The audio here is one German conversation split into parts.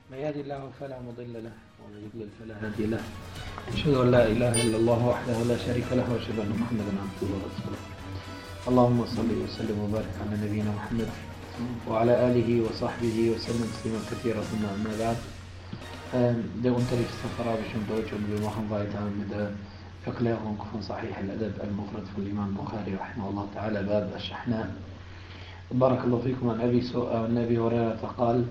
من يهد الله فلا مضل له ومن يضلل فلا هادي له. أشهد أن لا إله إلا الله وحده لا شريك له وأشهد أن محمدا عبده ورسوله. اللهم صل وسلم وبارك على نبينا محمد وعلى آله وصحبه وسلم تسليما كثيرا. ثم أما بعد. Det underligt som Deutsch und wir machen weiter mit der Erklärung von Sahih al-Adab al-Mufrad von Imam Bukhari rahimahullah ta'ala باب الشحناء. بارك الله فيكم. عن أبي هريرة قال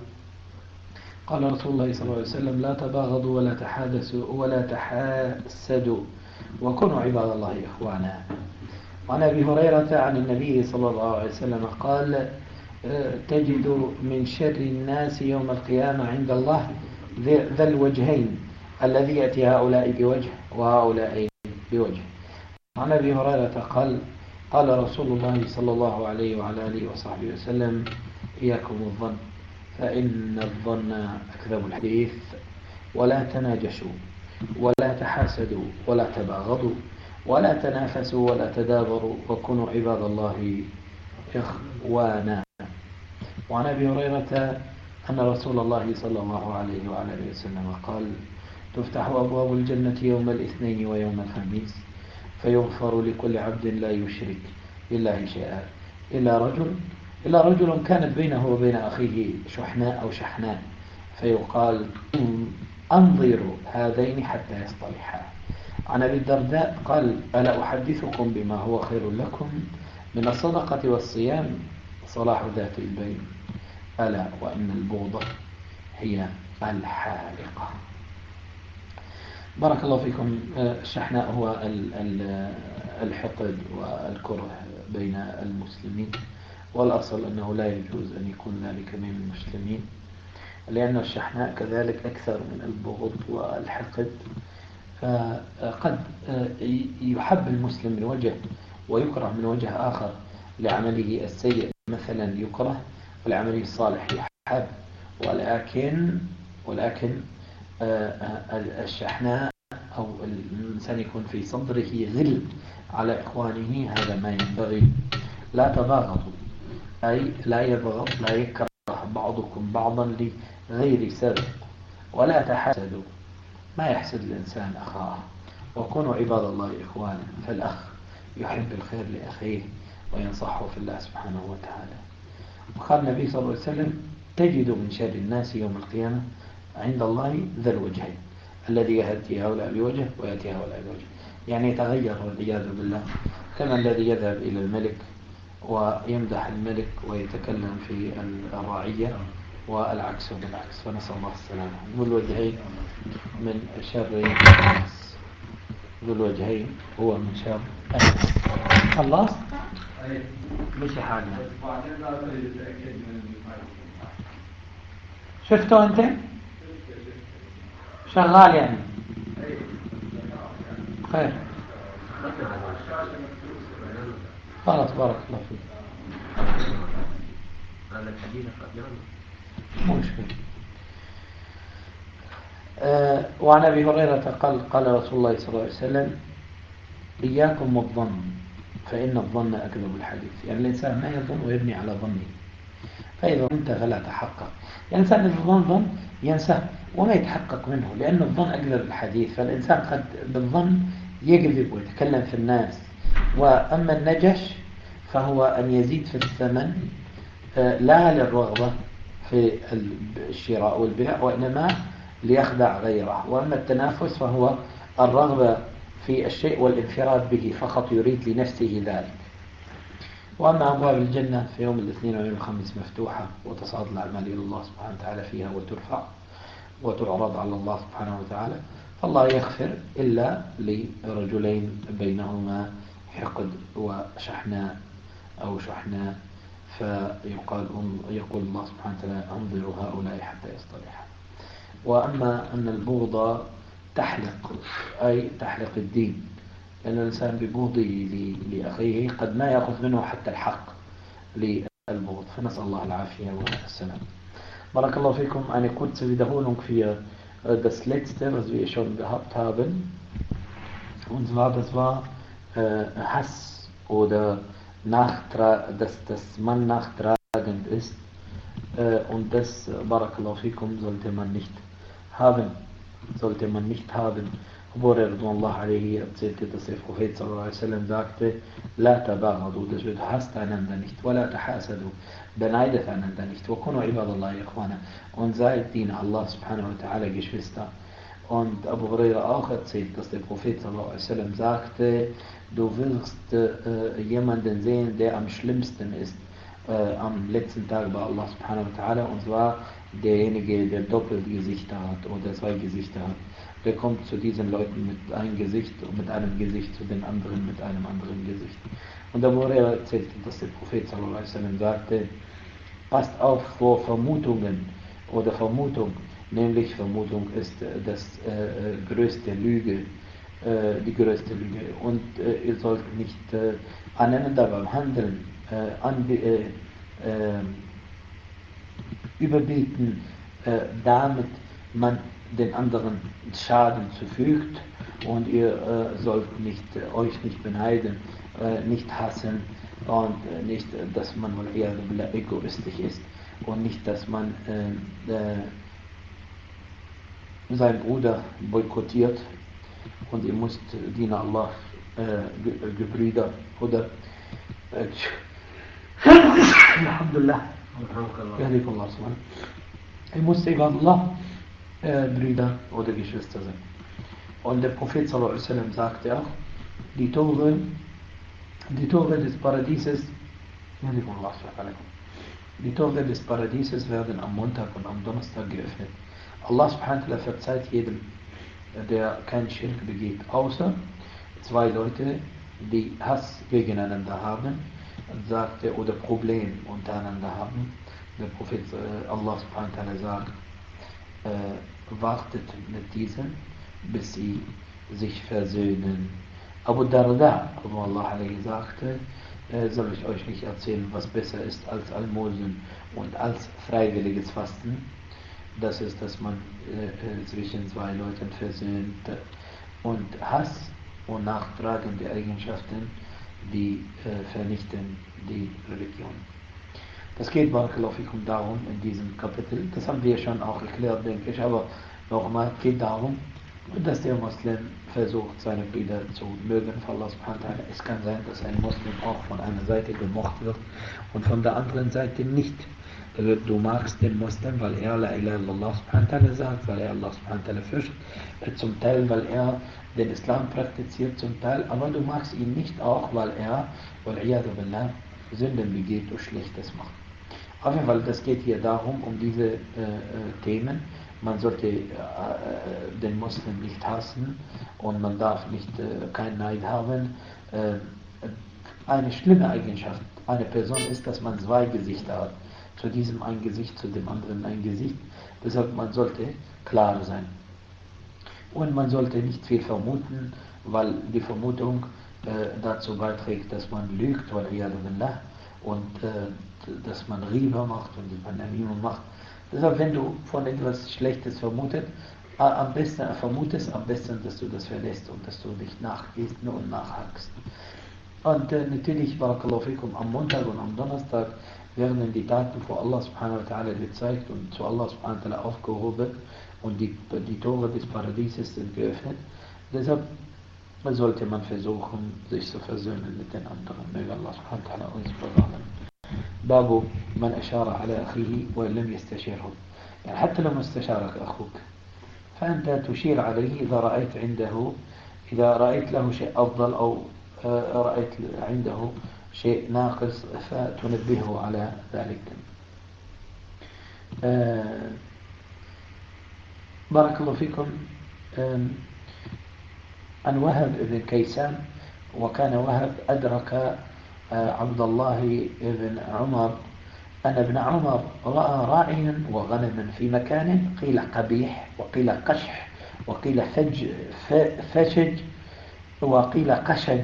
قال رسول الله صلى الله عليه وسلم لا تباغضوا ولا تحادثوا ولا تحاسدوا وكونوا عباد الله إخوانا. وعن أبي هريرة عن النبي صلى الله عليه وسلم قال تجد من شر الناس يوم القيامة عند الله ذا الوجهين الذي يأتي هؤلاء بوجه وهؤلاء بوجه. عن أبي هريرة قال رسول الله صلى الله عليه وعلى آله وصحبه وسلم إياكم الظن فإن الظن أكذب الحديث ولا تناجشوا ولا تحاسدوا ولا تباغضوا ولا تنافسوا ولا تدابروا وكونوا عباد الله إخوانا. وعن أبي هريرة أن رسول الله صلى الله عليه وعلى آله وسلم قال تفتح أبواب الجنة يوم الاثنين ويوم الخميس فيغفر لكل عبد لا يشرك بالله شيئا إلا رجل كانت بينه وبين أخيه شحناء أو شحناء فيقال أنظروا هذين حتى يصطلحا. عن أبي الدرداء قال ألا أحدثكم بما هو خير لكم من الصدقة والصيام صلاح ذات البين ألا وإن البغضة هي الحالقة. بارك الله فيكم. الشحناء هو الحقد والكره بين المسلمين، والأصل أنه لا يجوز أن يكون ذلك من المسلمين، لأن الشحناء كذلك أكثر من البغض والحقد. فقد يحب المسلم من وجه ويكره من وجه آخر. لعمله السيء مثلا يكره والعمل الصالح يحب، ولكن الشحناء أو الإنسان يكون في صدره غل على إخوانه هذا ما ينبغي. لا تباغضوا أي لا يبغض لا يكره بعضكم بعضا لغير سبب، ولا تحاسدوا ما يحسد الإنسان أخاه، وكونوا عباد الله إخوانا. فالأخ يحب الخير لأخيه وينصحه في الله سبحانه وتعالى. وقال النبي صلى الله عليه وسلم تجد من شر الناس يوم القيامة عند الله ذا الوجهين الذي يأتي هؤلاء بوجه ويأتي هؤلاء بوجه، يعني يتغير والعياذ بالله، كما الذي يذهب إلى الملك ويمدح الملك ويتكلم في الرعية والعكس بالعكس، فنسأل الله السلامة. ذو الوجهين من شر الناس، ذو الوجهين هو من شر الناس. خلاص مش حاجة. شفته أنت شغال يعني خير. خلاص بارك الله فيك. مشكلة. وعن أبي هريرة قال رسول الله صلى الله عليه وسلم إياكم والظن فإن الظن أكذب الحديث. يعني الإنسان ما يظن ويبني على ظنه، فإذا ظننت فلا تحقق. يعني الإنسان إذا ظن ينسى وما يتحقق منه، لأن الظن أكذب الحديث. فالإنسان قد بالظن يكذب ويتكلم في الناس. وأما النجش فهو أن يزيد في الثمن لا للرغبة في الشراء والبيع وإنما ليخدع غيره. وأما التنافس فهو الرغبة في الشيء والانفراد به فقط، يريد لنفسه ذلك. وأما أبواب الجنة في يوم الاثنين ويوم الخميس مفتوحة وتصعد الأعمال إلى الله سبحانه وتعالى فيها وترفع وتعرض على الله سبحانه وتعالى، فالله يغفر إلا لرجلين بينهما حقد وشحناء أو شحناء، يقول الله سبحانه وتعالى انظروا هؤلاء حتى يصطلحا. وأما أن البغض تحلق أي تحلق الدين، لأن الإنسان ببغضه لأخيه قد ما يأخذ منه حتى الحق للبغض، فنسأل الله العافية والسلام. بارك الله fikum. Eine kurze Wiederholung für das letzte, was wir schon gehabt haben. Und zwar, das war Hass oder dass man nachtragend ist Und das, Barakallahu fikum, sollte man nicht haben. Abu Radwanullah alaihi erzählte, dass der Prophet sallallahu alaihi wasallam sagte, La tabaghadu, das wird hasst einander nicht, wa la tahasadu, beneidet einander nicht, wa kunu ibadallah ikhwana, und seid Diener Allah subhanahu wa ta'ala Geschwister. Und Abu Huraira auch erzählt, dass der Prophet sallallahu alaihi wasallam sagte, du wirst jemanden sehen, der am schlimmsten ist am letzten Tag bei Allah subhanahu wa ta'ala, und zwar derjenige, der Doppelgesichter hat oder zwei Gesichter hat. Der kommt zu diesen Leuten mit einem Gesicht und mit einem Gesicht, zu den anderen mit einem anderen Gesicht. Und Abu Huraira erzählte, dass der Prophet sallallahu alaihi wasallam sagte, passt auf vor Vermutungen oder Vermutung, nämlich Vermutung ist die größte Lüge. Und ihr sollt nicht aneinander beim Handeln überbieten, damit man den anderen Schaden zufügt, und ihr sollt euch nicht beneiden, nicht hassen, und nicht, dass man eher egoistisch ist, und nicht, dass man seinen Bruder boykottiert, und ihr müsst Diener Allah, Gebrüder oder Alhamdulillah, ihr müsst Allah Brüder oder Geschwister sein. Und der Prophet sallallahu alaihi wasallam sagte auch, die Tore des Paradieses, die Tore des Paradieses werden am Montag und am Donnerstag geöffnet. Allah subhanahu wa ta'ala verzeiht jedem, der keinen Schirk begeht, außer zwei Leute, die Hass gegeneinander haben, sagte, oder Problem untereinander haben. Der Prophet Allah subhanahu wa ta'ala sagt, wartet mit diesen, bis sie sich versöhnen. Abu Darda, Allah sagte, soll ich euch nicht erzählen, was besser ist als Almosen und als freiwilliges Fasten? Das ist, dass man zwischen zwei Leuten versöhnt. Und Hass und nachtragende Eigenschaften, die vernichten die Religion. Das geht Barakallahu fikum darum in diesem Kapitel. Das haben wir schon auch erklärt, denke ich, aber nochmal, geht darum, dass der Muslim versucht, seine Brüder zu mögen von Allah subhanahu wa ta'ala. Es kann sein, dass ein Muslim auch von einer Seite gemocht wird und von der anderen Seite nicht. Du magst den Muslim, weil er La ilaha illallah subhanahu wa ta'ala sagt, weil er Allah subhanahu wa ta'ala fürchtet, zum Teil, weil er den Islam praktiziert, zum Teil, aber du magst ihn nicht auch, weil er, wal-iyadu billah, Sünden begeht und Schlechtes macht. Auf jeden Fall, das geht hier darum, um diese Themen. Man sollte den Muslim nicht hassen, und man darf nicht keinen Neid haben. Eine schlimme Eigenschaft einer Person ist, dass man zwei Gesichter hat. Zu diesem ein Gesicht, zu dem anderen ein Gesicht. Deshalb, man sollte klar sein. Und man sollte nicht viel vermuten, weil die Vermutung dazu beiträgt, dass man lügt, und dass man Riba macht und dass man Namima macht. Deshalb, wenn du von etwas Schlechtes vermutest, am besten, dass du das verlässt und dass du nicht nachgehst und nachhakst. Und natürlich, Barakallahu fikum, am Montag und am Donnerstag werden die Taten vor Allah subhanahu wa ta'ala gezeigt und zu Allah subhanahu wa ta'ala aufgehoben, und die Tore des Paradieses sind geöffnet. Deshalb sollte man versuchen, sich zu versöhnen mit den anderen. Möge Allah subhanahu wa ta'ala uns bewahren. باب من أشار على أخيه وإن لم يستشيره. يعني حتى لو ما استشارك أخوك فأنت تشير عليه إذا رأيت له شيء أفضل، أو رأيت عنده شيء ناقص، فتنبهه على ذلك. بارك الله فيكم. عن وهب بن كيسان، وكان وهب أدرك عبد الله بن عمر أن ابن عمر رأى راعيا وغنما في مكان قيل قبيح وقيل قشح وقيل فشج وقيل قشج،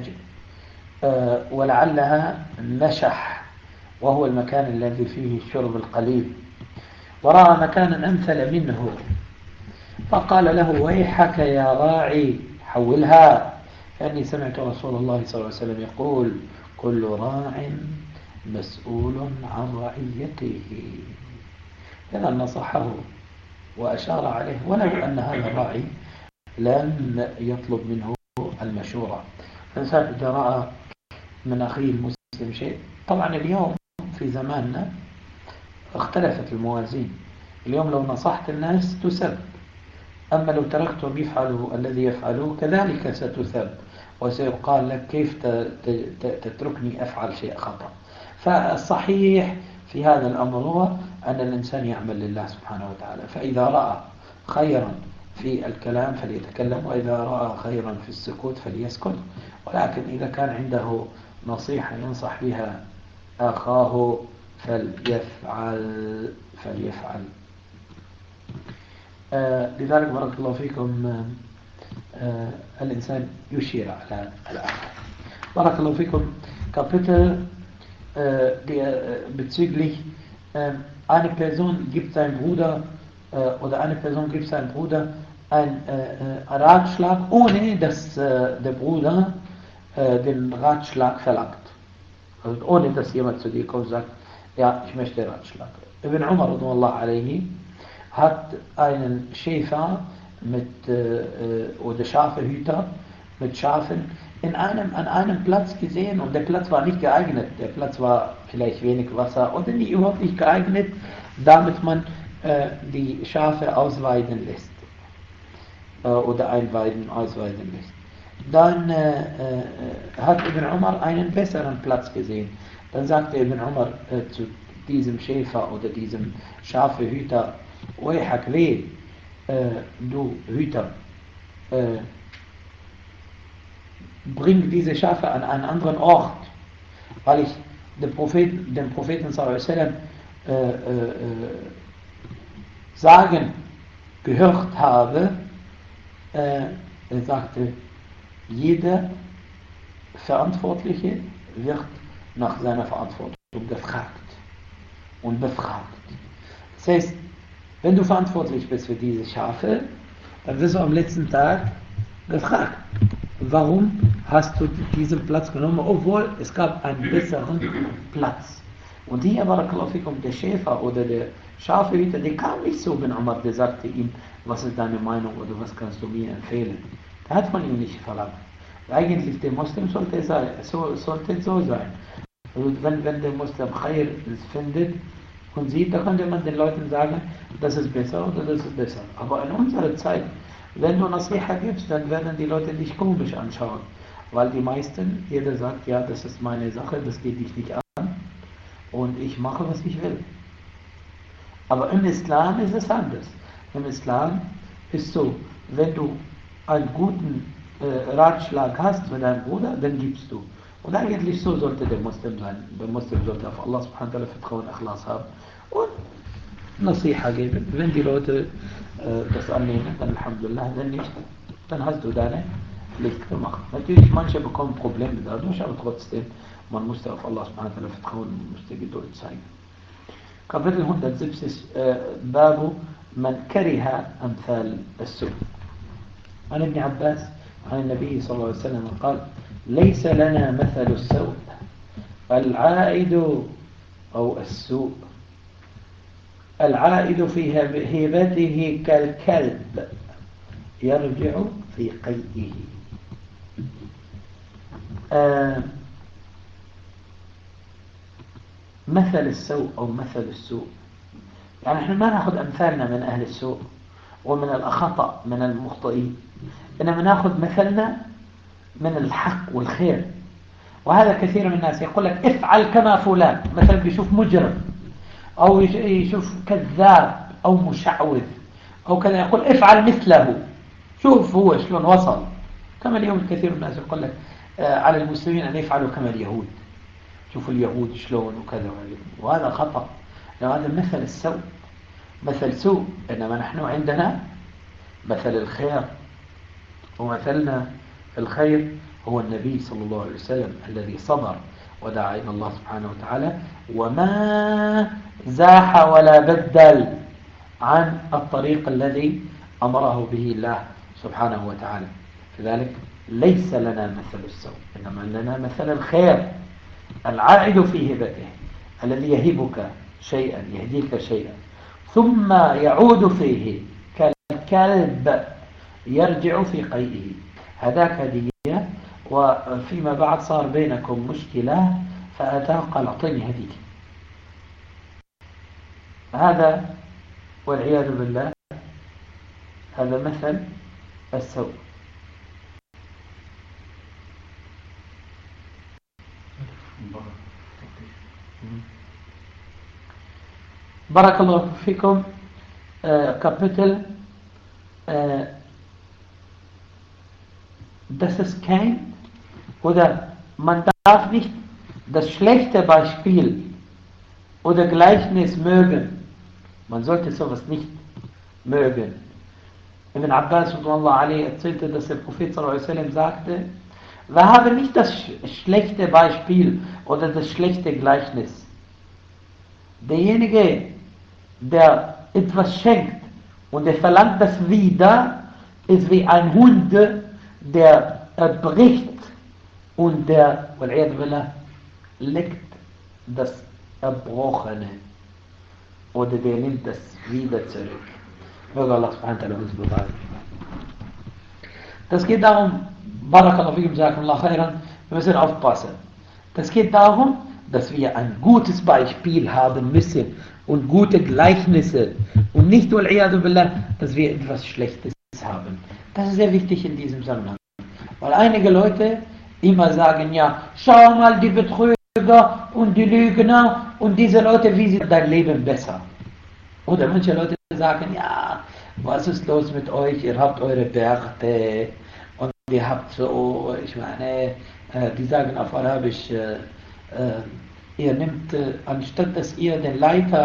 ولعلها نشح، وهو المكان الذي فيه الشرب القليل، ورأى مكانا أمثل منه، فقال له ويحك يا راعي حولها، فإني سمعت رسول الله صلى الله عليه وسلم يقول كل راع مسؤول عن رعيته. إذا نصحه وأشار عليه ولو أن هذا الراعي لم يطلب منه المشورة. فالإنسان إذا رأى من أخيه المسلم شيء، طبعا اليوم في زماننا اختلفت الموازين. اليوم لو نصحت الناس تسب، أما لو تركتهم يفعلوا الذي يفعلوه كذلك ستثب، وسيقال لك كيف تتركني أفعل شيء خطأ. فالصحيح في هذا الأمر هو أن الإنسان يعمل لله سبحانه وتعالى، فإذا رأى خيرا في الكلام فليتكلم، وإذا رأى خيرا في السكوت فليسكت. ولكن إذا كان عنده نصيحة ينصح بها أخاه فليفعل. لذلك بارك الله فيكم الإنسان يشير على الآخر. بارك الله فيكم. Kapitel bezüglich eine Person gibt seinem Bruder oder eine Person gibt seinem Bruder einen Ratschlag, ohne dass der Bruder den Ratschlag verlangt. Also ohne dass jemand zu dir kommt und sagt, ja, ich möchte Ratschlag. Ibn Umar radhiyallahu alayhi hat einen Schäfer oder Schafehüter mit Schafen an einem Platz gesehen, und der Platz war nicht geeignet. Der Platz war vielleicht wenig Wasser oder überhaupt nicht geeignet, damit man die Schafe ausweiden lässt oder ausweiden lässt. Dann hat Ibn Umar einen besseren Platz gesehen. Dann sagte Ibn Umar zu diesem Schäfer oder diesem Schafehüter: Oihak weh, du Hüter, bring diese Schafe an einen anderen Ort, weil ich den Propheten sallallahu alaihi wasallam sagen gehört habe. Er sagte, jeder Verantwortliche wird nach seiner Verantwortung gefragt und befragt. Das heißt, wenn du verantwortlich bist für diese Schafe, dann wirst du am letzten Tag gefragt, warum hast du diesen Platz genommen, obwohl es gab einen besseren Platz. Und hier, barakallahu fikum, der Schäfer oder der Schafehüter, der kam nicht so, wenn Umar, der sagte ihm, was ist deine Meinung oder was kannst du mir empfehlen. Da hat man ihm nicht verlangt. Eigentlich der Muslim sollte so sein. Also wenn der Muslim Khair findet und sieht, da könnte man den Leuten sagen, das ist besser oder das ist besser. Aber in unserer Zeit, wenn du Nasiha gibst, dann werden die Leute dich komisch anschauen. Weil die meisten, jeder sagt, ja, das ist meine Sache, das geht dich nicht an und ich mache, was ich will. Aber im Islam ist es anders. Im Islam ist so, wenn du einen guten Ratschlag hast für deinen Bruder, dann gibst du. Und eigentlich so sollte der Muslim sein. Der Muslim sollte auf Allah subhanahu wa ta'ala Vertrauen, Ikhlas haben und Nasiha geben. Wenn die Leute das annehmen, dann Alhamdulillah, wenn nicht, dann hast du deine Pflicht gemacht. Natürlich, manche bekommen Probleme dadurch, aber trotzdem, man musste auf Allah subhanahu wa ta'ala vertrauen und musste Geduld zeigen. Kapitel 170, Babu man kariha amthal as-su'u. عن ابن عباس عن النبي صلى الله عليه وسلم قال: ليس لنا مثل السوء العائد أو السوء العائد في هبته كالكلب يرجع في قيئه. مثل السوء أو مثل السوء، يعني احنا ما نأخذ أمثالنا من أهل السوء ومن الخطأ من المخطئين، إنما نأخذ مثلنا من الحق والخير. وهذا كثير من الناس يقول لك افعل كما فلان، مثلا بيشوف مجرم أو يشوف كذاب أو مشعوذ أو كذا، يقول افعل مثله، شوف هو شلون وصل. كما اليوم الكثير من الناس يقول لك على المسلمين أن يفعلوا كما اليهود، شوفوا اليهود شلون وكذا، وهذا خطأ، هذا مثل السوء، مثل سوء. إنما نحن عندنا مثل الخير، ومثلنا الخير هو النبي صلى الله عليه وسلم الذي صبر ودعا إلى الله سبحانه وتعالى وما زاح ولا بدل عن الطريق الذي أمره به الله سبحانه وتعالى. لذلك ليس لنا مثل السوء، إنما لنا مثل الخير العائد في هبته، الذي يهبك شيئا، يهديك شيئا ثم يعود فيه كالكلب يرجع في قيئه. هذاك هدية، وفيما بعد صار بينكم مشكلة فأتاه قال أعطيني هديتي. هذا والعياذ بالله هذا مثل السوء. بارك الله فيكم. Kapitel das ist kein, oder man darf nicht das schlechte Beispiel oder Gleichnis mögen. Man sollte sowas nicht mögen. Ibn Abbas erzählte, dass der Prophet sallallahu alaihi wasallam sagte, wir haben nicht das schlechte Beispiel oder das schlechte Gleichnis. Derjenige, der etwas schenkt und er verlangt das wieder, ist wie ein Hund, der bricht und der, leckt das Erbrochene oder der nimmt das wieder zurück. Möge Allah subhanahu wa ta'ala uns bewahren. Das geht darum, Barakallahu fikum, Jazakumullah khairan, wir müssen aufpassen. Das geht darum, dass wir ein gutes Beispiel haben müssen und gute Gleichnisse und nicht nur, dass wir etwas Schlechtes haben. Das ist sehr wichtig in diesem Zusammenhang. Weil einige Leute immer sagen, ja, schau mal die Betrüger und die Lügner und diese Leute, wie sie dein Leben besser. Oder manche Leute sagen, ja, was ist los mit euch? Ihr habt eure Bärte und ihr habt so, die sagen auf Arabisch, ihr nehmt, anstatt dass ihr den Leiter,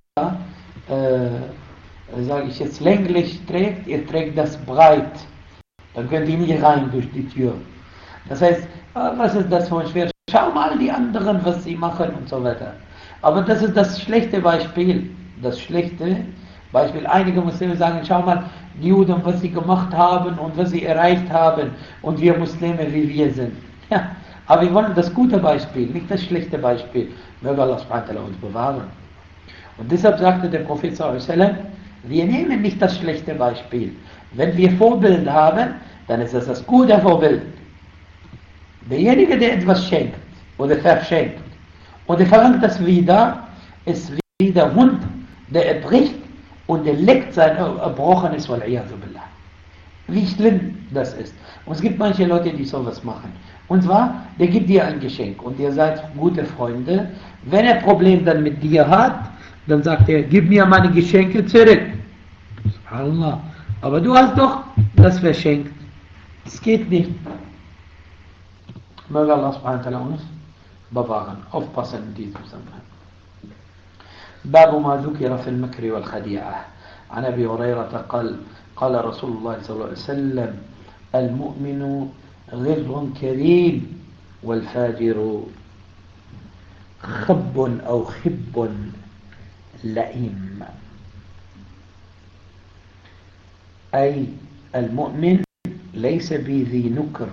sage ich jetzt, länglich trägt, ihr trägt das breit. Dann könnt ihr nicht rein durch die Tür. Das heißt, was ist das für ein schwer? Schau mal die anderen, was sie machen und so weiter. Aber das ist das schlechte Beispiel. Das schlechte Beispiel. Einige Muslime sagen, schau mal, die Juden, was sie gemacht haben und was sie erreicht haben und wir Muslime, wie wir sind. Ja, aber wir wollen das gute Beispiel, nicht das schlechte Beispiel. Möge Allah subhanahu wa ta'ala uns bewahren. Und deshalb sagte der Prophet sallallahu alaihi wasallam, wir nehmen nicht das schlechte Beispiel. Wenn wir Vorbild haben, dann ist das gute Vorbild. Derjenige, der etwas schenkt oder verschenkt und er verlangt das wieder, ist wie der Hund, der erbricht und er leckt sein Erbrochenes, wal'iyadu billah. Wie schlimm das ist. Und es gibt manche Leute, die sowas machen. Und zwar, der gibt dir ein Geschenk und ihr seid gute Freunde. Wenn er ein Problem dann mit dir hat, dann sagt er, gib mir meine Geschenke zurück. Subhanallah. Aber du hast doch das verschenkt. Es geht nicht. Möge Allah subhanahu wa ta'ala uns bewahren. Aufpassen in diesem Zusammenhang. باب ما ذكر في المكر والخديعة. عن أبي هريرة قال قال رسول الله صلى الله عليه وسلم المؤمن غر كريم والفاجر خب أو خب لئيم. أي المؤمن ليس بذي نكر،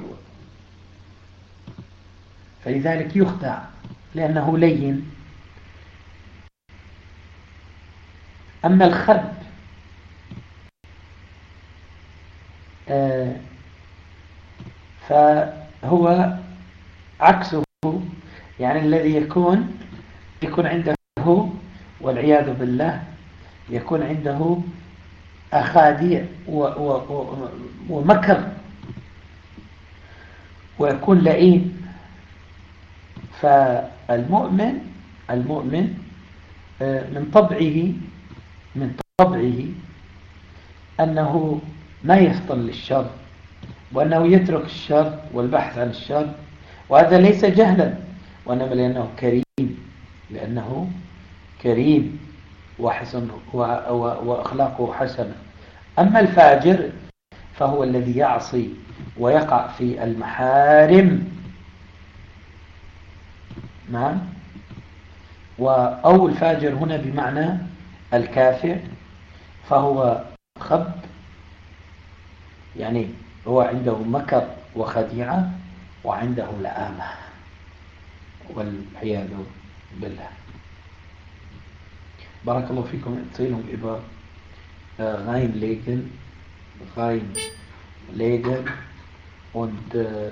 فلذلك يخدع لأنه لين. أما الخب فهو عكسه، يعني الذي يكون عنده والعياذ بالله يكون عنده أخاديع ومكر ويكون لئيم. فالمؤمن من طبعه أنه ما يفطن للشر وأنه يترك الشر والبحث عن الشر، وهذا ليس جهلا وإنما لأنه كريم وحسن وأخلاقه حسنة. أما الفاجر فهو الذي يعصي ويقع في المحارم. نعم. أو الفاجر هنا بمعنى الكافر، فهو خب، يعني هو عنده مكر وخديعة وعنده لآمة والعياذ بالله. بارك الله فيكم. اتصلوا بإبا reinlegen und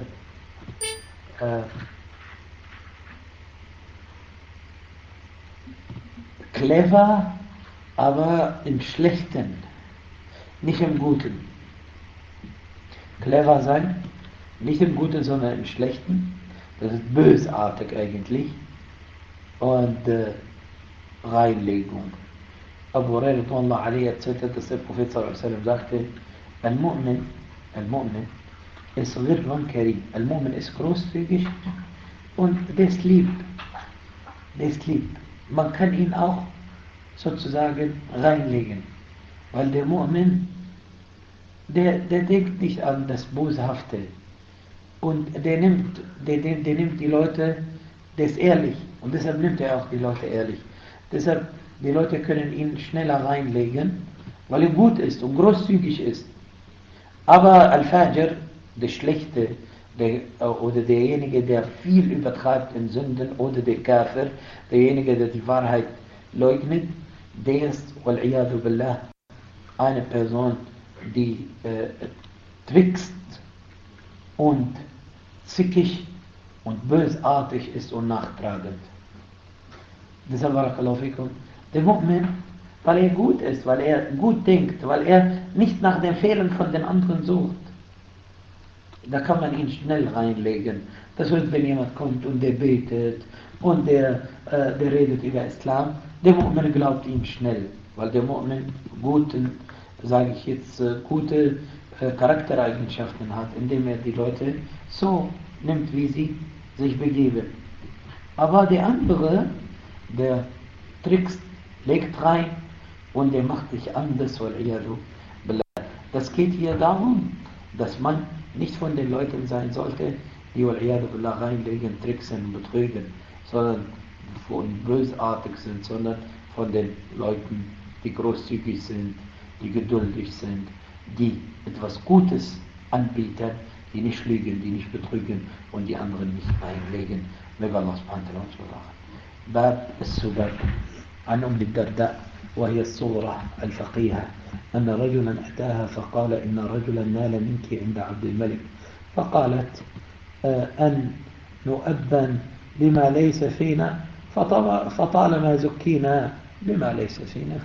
clever, aber im Schlechten, nicht im Guten. Clever sein, nicht im Guten, sondern im Schlechten. Das ist bösartig eigentlich. Und Reinlegung. Abu Hurairah erzählt, dass der Prophet sallallahu sagte, Al-Mu'min ist Ghirran Karim. Al-Mu'min ist großzügig und der ist lieb. Der ist lieb. Man kann ihn auch sozusagen reinlegen. Weil der Mu'min, der denkt nicht an das Boshafte. Und der nimmt die Leute, der ist ehrlich. Und deshalb nimmt er auch die Leute ehrlich. Deshalb, die Leute können ihn schneller reinlegen, weil er gut ist und großzügig ist. Aber Al-Fajr, der Schlechte, oder derjenige, der viel übertreibt in Sünden, oder der Kafir, derjenige, der die Wahrheit leugnet, der ist, wal-iyadu billah, eine Person, die trickst und zickig und bösartig ist und nachtragend. Deshalb barakallahu fikum, der Mu'min, weil er gut ist, weil er gut denkt, weil er nicht nach den Fehlern von den anderen sucht, da kann man ihn schnell reinlegen. Das heißt, wenn jemand kommt und der betet und der redet über Islam, der Mu'min glaubt ihm schnell, weil der Mu'min gute Charaktereigenschaften hat, indem er die Leute so nimmt, wie sie sich begeben. Aber der andere, der trickst, legt rein und der macht sich anders, das geht hier darum, dass man nicht von den Leuten sein sollte, die reinlegen, tricksen und betrügen, sondern von bösartig sind, sondern von den Leuten, die großzügig sind, die geduldig sind, die etwas Gutes anbieten, die nicht lügen, die nicht betrügen und die anderen nicht reinlegen. Möge Allah subhanahu wa ta'ala باب السباب عن أم الدرداء وهي الصغرى الفقيهة أن رجلا أتاها فقال إن رجلا نال منك عند عبد الملك فقالت أن نؤبن بما ليس فينا فطالما زكينا بما ليس فينا.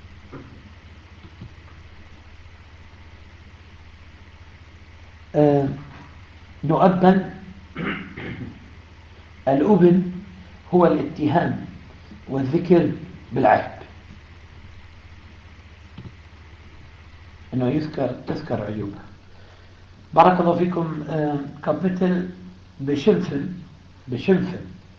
نؤبن، الأبن هو الاتهام والذكر بالعيب، انه تذكر عيوبه. بارك الله فيكم. Kapitel beschimpfen.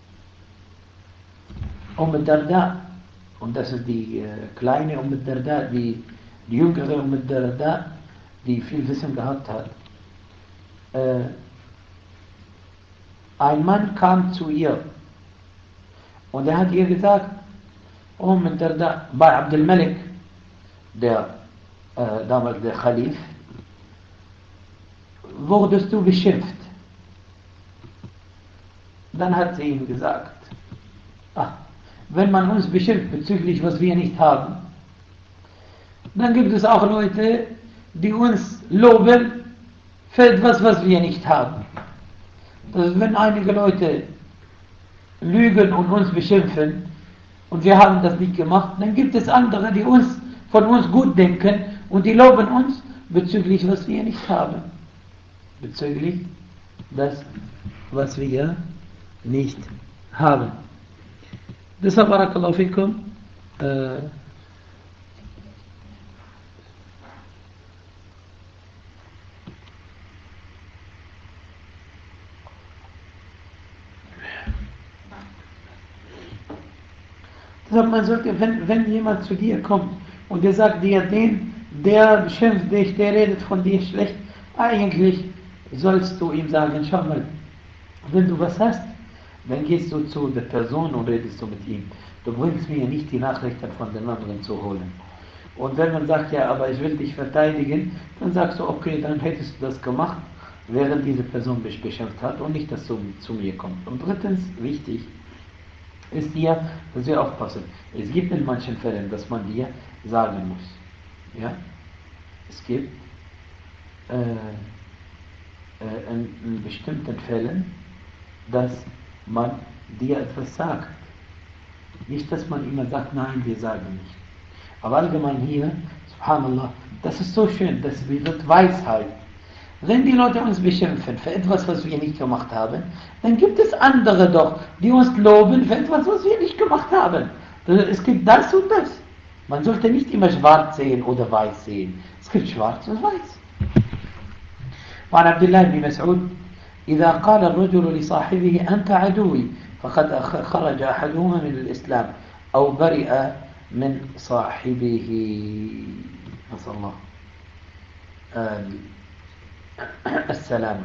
Darda, und das ist die kleine Darda, die jüngere Darda, die viel Wissen gehabt hat. Ein Mann kam zu ihr und er hat ihr gesagt, Darda, bei Abdul Malik, der damals der Khalif, wurdest du beschimpft. Dann hat sie ihm gesagt, wenn man uns beschimpft bezüglich was wir nicht haben, dann gibt es auch Leute, die uns loben für etwas, was wir nicht haben. Das ist, wenn einige Leute lügen und uns beschimpfen und wir haben das nicht gemacht, dann gibt es andere, die von uns gut denken und die loben uns bezüglich was wir nicht haben. Bezüglich das, was wir nicht haben. Deshalb barakallahu fikum. Deshalb man sollte, wenn jemand zu dir kommt und der sagt dir, der beschimpft dich, der redet von dir schlecht, eigentlich sollst du ihm sagen, schau mal, wenn du was hast, dann gehst du zu der Person und redest du mit ihm. Du bringst mir nicht die Nachrichten von den anderen zu holen. Und wenn man sagt, ja, aber ich will dich verteidigen, dann sagst du, okay, dann hättest du das gemacht, während diese Person mich beschimpft hat und nicht, dass du zu mir kommst. Und drittens, wichtig ist dir, dass wir aufpassen. Es gibt in manchen Fällen, dass man dir sagen muss. Ja? Es gibt in bestimmten Fällen, dass man dir etwas sagt. Nicht, dass man immer sagt, nein, wir sagen nicht. Aber allgemein hier, subhanallah, das ist so schön, das wird Weisheit. Wenn die Leute uns beschimpfen für etwas, was wir nicht gemacht haben, dann gibt es andere doch, die uns loben für etwas, was wir nicht gemacht haben. Es gibt das und das. Man sollte nicht immer schwarz sehen oder weiß sehen. Es gibt schwarz und weiß. وعن عبد الله بن مسعود إذا قال الرجل لصاحبه أنت عدوي فقد خرج أحدهما من الإسلام أو برئ من صاحبه. نسأل الله السلامة.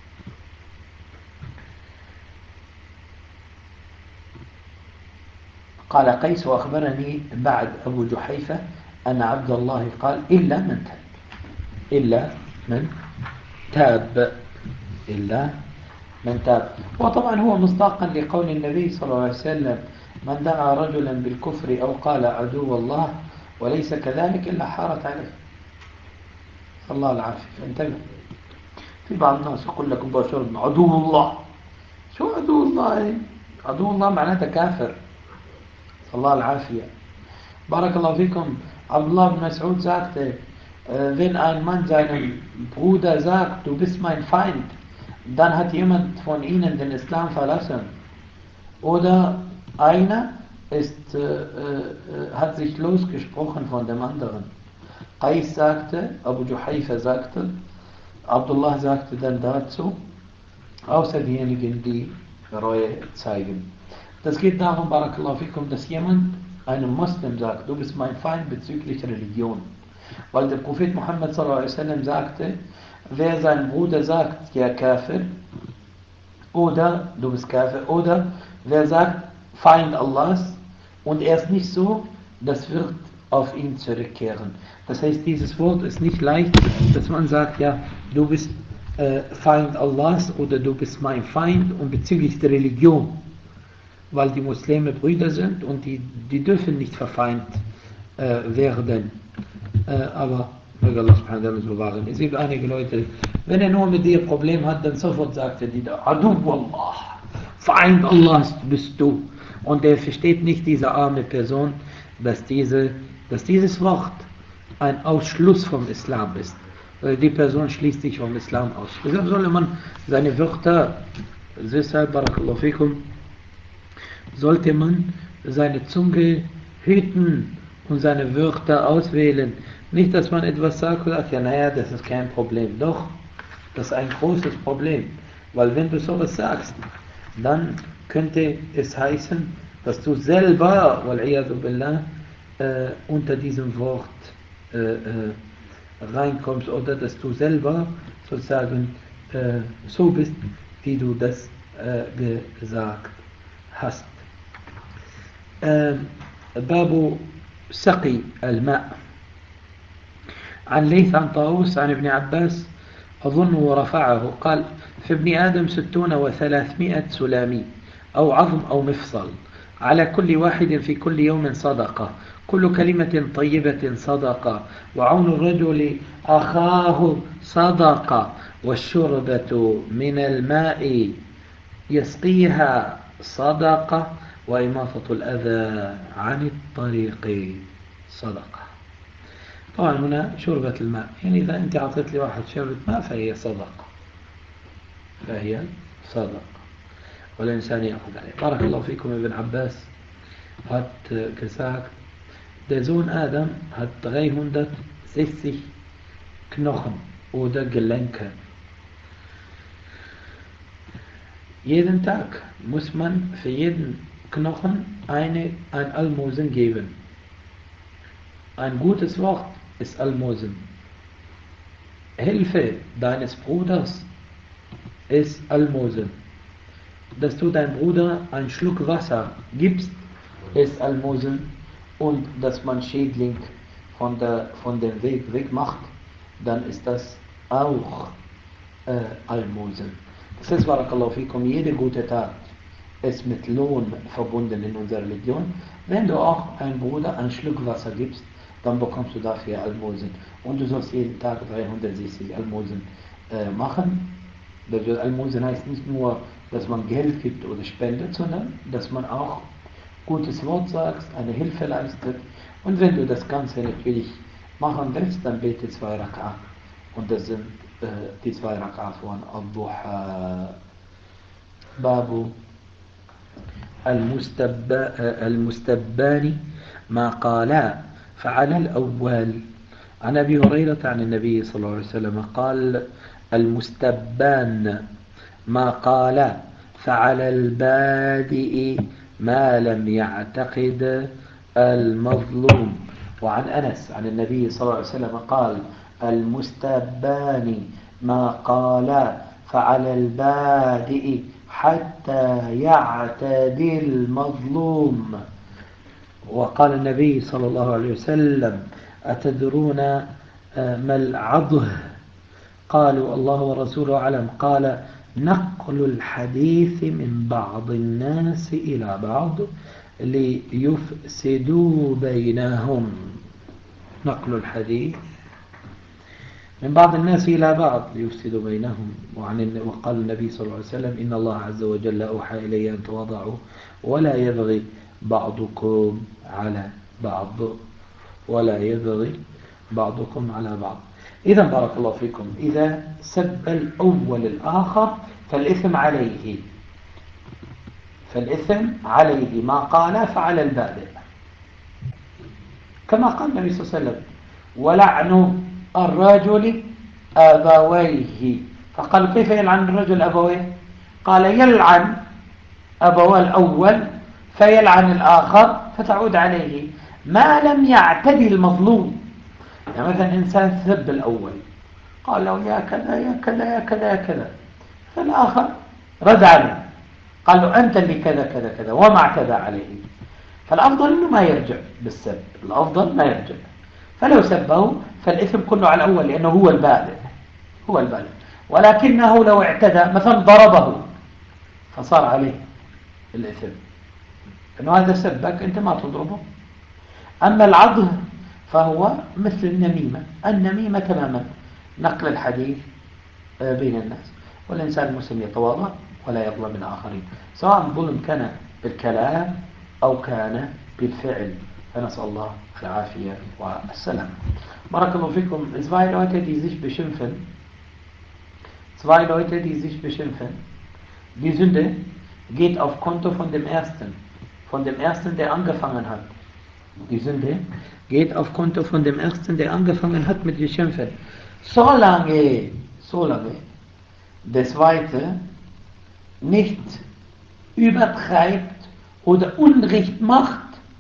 قال قيس وأخبرني بعد أبو جحيفة أن عبد الله قال إلا من تاب. إلا من تاب. إلا من تاب. وطبعا هو مصداقا لقول النبي صلى الله عليه وسلم من دعا رجلا بالكفر أو قال عدو الله وليس كذلك إلا حارت عليه. الله العافية. فانتبه. في بعض الناس يقول لك مباشرة عدو الله. شو عدو الله؟ عدو الله معناته كافر. الله العافية. بارك الله فيكم. عبد الله بن Mas'ud sagte, wenn ein Mann seinem Bruder sagt, du bist mein Feind, dann hat jemand von ihnen den Islam verlassen. Oder einer hat sich losgesprochen von dem anderen. Qais sagte, Abu Juhayfa sagte, Abdullah sagte dann dazu, außer diejenigen, die Reue zeigen. Das geht darum, Barakallahu fikum, dass jemand einem Muslim sagt, du bist mein Feind bezüglich Religion. Weil der Prophet Muhammad sallallahu alaihi wasallam sagte, wer seinem Bruder sagt, ja Kafir, oder du bist Kafir, oder wer sagt, Feind Allahs, und er ist nicht so, das wird auf ihn zurückkehren. Das heißt, dieses Wort ist nicht leicht, dass man sagt, ja, du bist Feind Allahs oder du bist mein Feind und bezüglich der Religion, weil die Muslime Brüder sind und die dürfen nicht verfeindet werden. Aber möge Allah subhanahu wa ta'ala so wahren. Es gibt einige Leute, wenn er nur mit dir Problem hat, dann sofort sagt er dir, Adu Allah, Feind Allahs bist du. Und er versteht nicht, diese arme Person, dass dieses Wort ein Ausschluss vom Islam ist. Die Person schließt sich vom Islam aus. Deshalb soll man seine Wörter, deshalb, Barakallahu fikum, sollte man seine Zunge hüten und seine Wörter auswählen. Nicht, dass man etwas sagt und sagt, ja, naja, das ist kein Problem. Doch, das ist ein großes Problem. Weil wenn du sowas sagst, dann könnte es heißen, dass du selber, wal-iyadu billah, unter diesem Wort reinkommst oder dass du selber sozusagen so bist, wie du das gesagt hast. باب سقي الماء. عن ليث عن طاووس عن ابن عباس أظنه رفعه قال في ابن آدم 60 و300 سلامي أو عظم أو مفصل على كل واحد في كل يوم صدقة كل كلمة طيبة صدقة وعون الرجل أخاه صدقة والشربة من الماء يسقيها صدقة وإماطة الأذى عن الطريق صدقة. طبعا هنا شربة الماء، يعني إذا أنت أعطيت لي واحد شربة ماء فهي صدقة والإنسان يأخذ عليه. بارك الله فيكم. ابن Abbas hat gesagt, der Sohn Adam hat 360 Knochen oder Gelenke. Jeden Tag muss man für jeden Knochen ein Almosen geben. Ein gutes Wort ist Almosen. Hilfe deines Bruders ist Almosen. Dass du deinem Bruder einen Schluck Wasser gibst, ist Almosen. Und dass man Schädling von dem Weg macht, dann ist das auch Almosen. Das heißt, Barakallahu fikum, jede gute Tat ist mit Lohn verbunden in unserer Religion. Wenn du auch einem Bruder einen Schluck Wasser gibst, dann bekommst du dafür Almosen. Und du sollst jeden Tag 360 Almosen machen. Das Almosen heißt nicht nur, dass man Geld gibt oder spendet, sondern dass man auch gutes Wort sagt, eine Hilfe leistet. Und wenn du das Ganze natürlich machen willst, dann bete 2 Rak'a. Und das sind die 2 Rak'a von Al-Duha. Babu المستبان ما قالا فعلى الأول. عن أبي هريرة عن النبي صلى الله عليه وسلم قال المستبان ما قالا فعلى البادئ ما لم يعتقد المظلوم. وعن أنس عن النبي صلى الله عليه وسلم قال المستبان ما قالا فعلى البادئ حتى يعتدي المظلوم. وقال النبي صلى الله عليه وسلم أتدرون ما العضه؟ قالوا الله ورسوله أعلم. قال نقل الحديث من بعض الناس إلى بعض ليفسدوا بينهم. نقل الحديث من بعض الناس إلى بعض ليفسدوا بينهم. وقال النبي صلى الله عليه وسلم إن الله عز وجل أوحى إلي أن تواضعوا ولا يبغي بعضكم على بعض ولا يبغي بعضكم على بعض. إذا بارك الله فيكم، إذا سب الأول الآخر فالإثم عليه، فالإثم عليه ما قال فعلى البادئ، كما قال النبي صلى الله عليه وسلم ولعن الرجل أبويه. فقال كيف يلعن الرجل أبويه؟ قال يلعن أبوه الأول فيلعن الآخر فتعود عليه ما لم يعتدي المظلوم. يعني مثلا إنسان سب الأول قال له يا كذا يا كذا يا كذا يا كذا، فالآخر رد عليه قال له أنت اللي كذا كذا كذا وما اعتدى عليه، فالأفضل أنه ما يرجع بالسب، الأفضل ما يرجع. فلو سبه فالإثم كله على الأول لأنه هو البادئ، هو البادئ. ولكنه لو اعتدى مثلا ضربه فصار عليه الإثم، لأنه هذا سبك أنت ما تضربه. أما العضه فهو مثل النميمة، النميمة تماما نقل الحديث بين الناس. والإنسان المسلم يتواضع ولا يظلم الآخرين، سواء الظلم كان بالكلام أو كان بالفعل، فنسأل الله العافية والسلام. بارك الله فيكم. Zwei Leute, die sich beschimpfen, die Sünde geht auf Konto von dem Ersten, der angefangen hat. Die Sünde geht auf Konto von dem Ersten, der angefangen hat mit Beschimpfen. Solange der Zweite nicht übertreibt oder Unrecht macht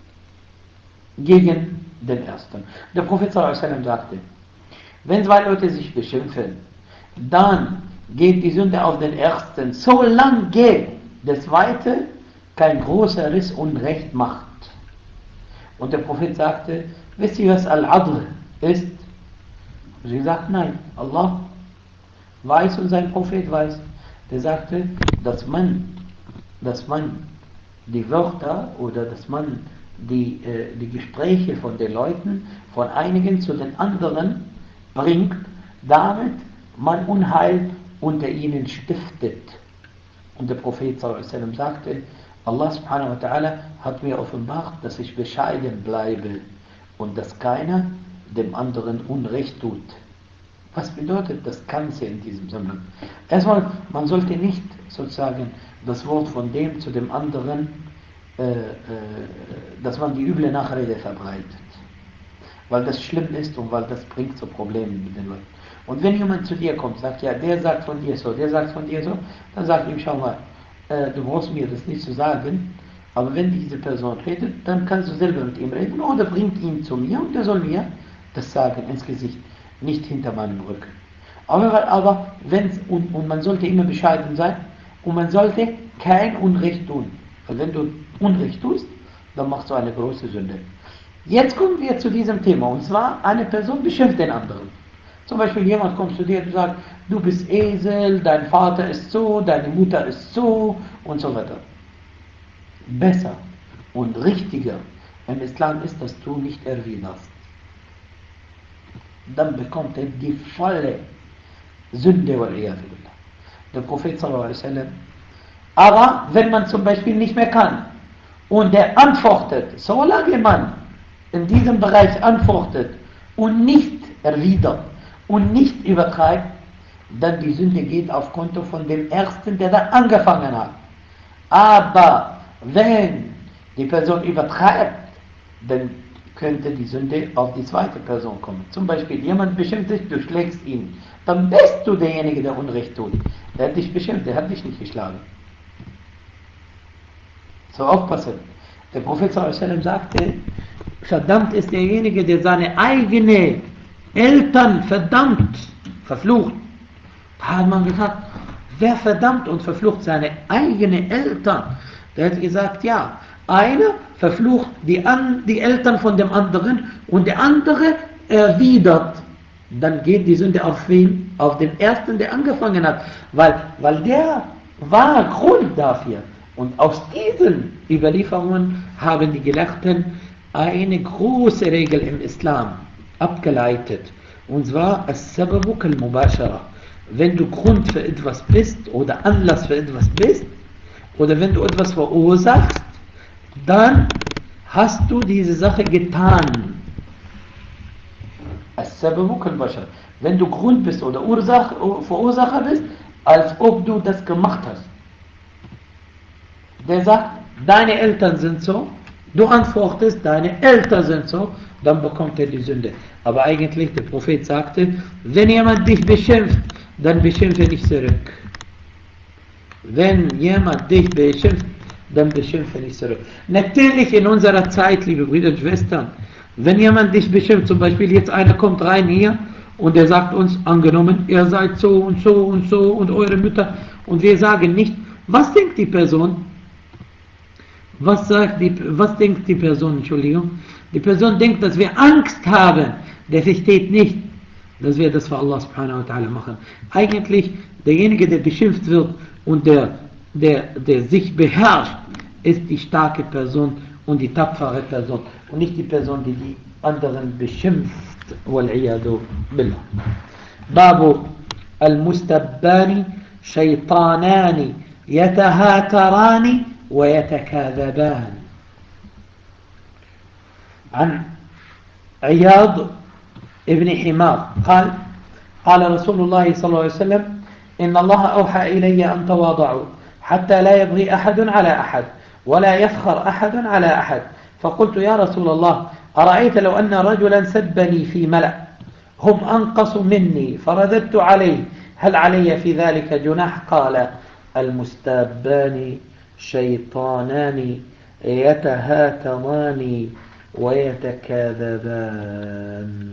gegen den Ersten. Der Prophet sallallahu alaihi wasallam sagte, wenn 2 Leute sich beschimpfen, dann geht die Sünde auf den Ersten, solange der Zweite kein größeres Unrecht macht. Und der Prophet sagte, wisst ihr, was Al-Adl ist? Sie sagt, nein, Allah weiß und sein Prophet weiß. Der sagte, dass man die Wörter oder dass man die Gespräche von den Leuten, von einigen zu den anderen bringt, damit man Unheil unter ihnen stiftet. Und der Prophet sallallahu alaihi wasallam sagte, Allah subhanahu wa ta'ala hat mir offenbart, dass ich bescheiden bleibe und dass keiner dem anderen Unrecht tut. Was bedeutet das Ganze in diesem Zusammenhang? Erstmal, man sollte nicht sozusagen das Wort von dem zu dem anderen, dass man die üble Nachrede verbreitet, weil das schlimm ist und weil das bringt zu Problemen mit den Leuten. Und wenn jemand zu dir kommt, sagt, ja, der sagt von dir so, der sagt von dir so, dann sag ihm, schau mal, du brauchst mir das nicht zu sagen, aber wenn diese Person redet, dann kannst du selber mit ihm reden oder bringt ihn zu mir und er soll mir das sagen ins Gesicht, nicht hinter meinem Rücken. Aber und man sollte immer bescheiden sein und man sollte kein Unrecht tun. Weil wenn du Unrecht tust, dann machst du eine große Sünde. Jetzt kommen wir zu diesem Thema, und zwar eine Person beschimpft den anderen. Zum Beispiel jemand kommt zu dir und sagt, du bist Esel, dein Vater ist so, deine Mutter ist so und so weiter. Besser und richtiger im Islam ist, dass du nicht erwiderst. dann bekommt er die volle Sünde. Der Prophet sallallahu alaihi wasallam. Aber wenn man zum Beispiel nicht mehr kann und der antwortet, solange man in diesem Bereich antwortet und nicht erwidert und nicht übertreibt, dann die Sünde geht auf Konto von dem Ersten, der da angefangen hat. Aber wenn die Person übertreibt, dann könnte die Sünde auf die zweite Person kommen. Zum Beispiel, jemand beschimpft dich, du schlägst ihn. Dann bist du derjenige, der Unrecht tut. Der hat dich beschimpft, der hat dich nicht geschlagen. So aufpassen. Der Prophet sallallahu alaihi wasallam sagte, verdammt ist derjenige, der seine eigenen Eltern verdammt, verflucht. Da hat man gesagt, wer verdammt und verflucht seine eigenen Eltern? Der hat gesagt, ja, einer verflucht die Eltern von dem anderen und der andere erwidert. Dann geht die Sünde auf wen? Auf den Ersten, der angefangen hat. Weil der war Grund dafür. Und aus diesen Überlieferungen haben die Gelehrten eine große Regel im Islam abgeleitet. Und zwar as-sababu kal-mubashara. Wenn du Grund für etwas bist oder Anlass für etwas bist oder wenn du etwas verursachst, dann hast du diese Sache getan. As-sababu kal-bashar. Wenn du Grund bist oder Verursacher bist, als ob du das gemacht hast. Der sagt, deine Eltern sind so, du antwortest, deine Eltern sind so, dann bekommt er die Sünde. Aber eigentlich, der Prophet sagte, wenn jemand dich beschimpft, dann beschimpfe nicht zurück. Wenn jemand dich beschimpft, dann beschimpfe nicht zurück. Natürlich in unserer Zeit, liebe Brüder und Schwestern, wenn jemand dich beschimpft, zum Beispiel jetzt einer kommt rein hier und der sagt uns, angenommen, ihr seid so und so und so und eure Mütter, und wir sagen nicht, was denkt die Person? Was denkt die Person, Entschuldigung? Die Person denkt, dass wir Angst haben. Der versteht nicht, dass wir das für Allah subhanahu wa ta'ala machen. Eigentlich, derjenige, der beschimpft wird und der sich beherrscht, ist die starke Person und die tapfere Person und nicht die Person, die anderen beschimpft. Wal-iyadu billah. Babu al-mustabbani shaytanani yatahatarani ويتكاذبان. عن عياض ابن حمار قال رسول الله صلى الله عليه وسلم إن الله أوحى إلي أن تواضعوا حتى لا يبغي أحد على أحد ولا يفخر أحد على أحد فقلت يا رسول الله أرأيت لو أن رجلا سبني في ملأ هم أنقص مني فرددت عليه هل علي في ذلك جناح؟ قال المستابان شيطانان يتهاتمان ويتكاذبان.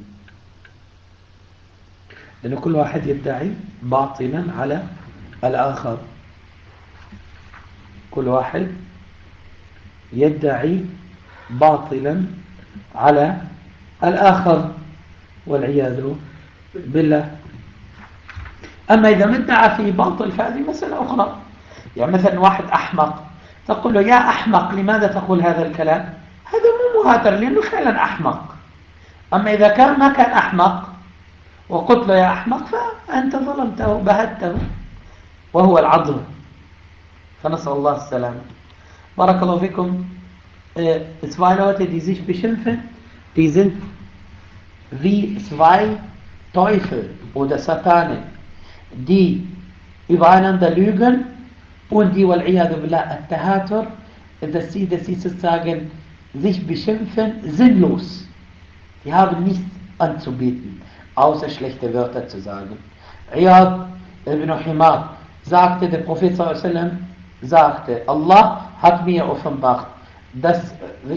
لأن كل واحد يدعي باطلا على الآخر. كل واحد يدعي باطلا على الآخر والعياذ بالله. أما إذا ما ادعى في باطل فهذه مسألة أخرى. يعني مثلا واحد أحمق تقول له يا أحمق لماذا تقول هذا الكلام؟ هذا مو مهاتر لأنه فعلا أحمق. أما إذا كان ما كان أحمق وقلت له يا أحمق فأنت ظلمته بهته وهو العضل. فنسأل الله السلامة. بارك الله فيكم. Zwei Leute, die sich beschimpfen, die sind wie zwei Teufel oder Satane, die übereinander lügen und die wal-iyadu billah at-tahatur, dass sie sozusagen sich beschimpfen, sinnlos. Die haben nichts anzubieten, außer schlechte Wörter zu sagen. Iyad ibn Himar sagte, der Prophet sallallahu alaihi wasallam sagte, Allah hat mir offenbart, dass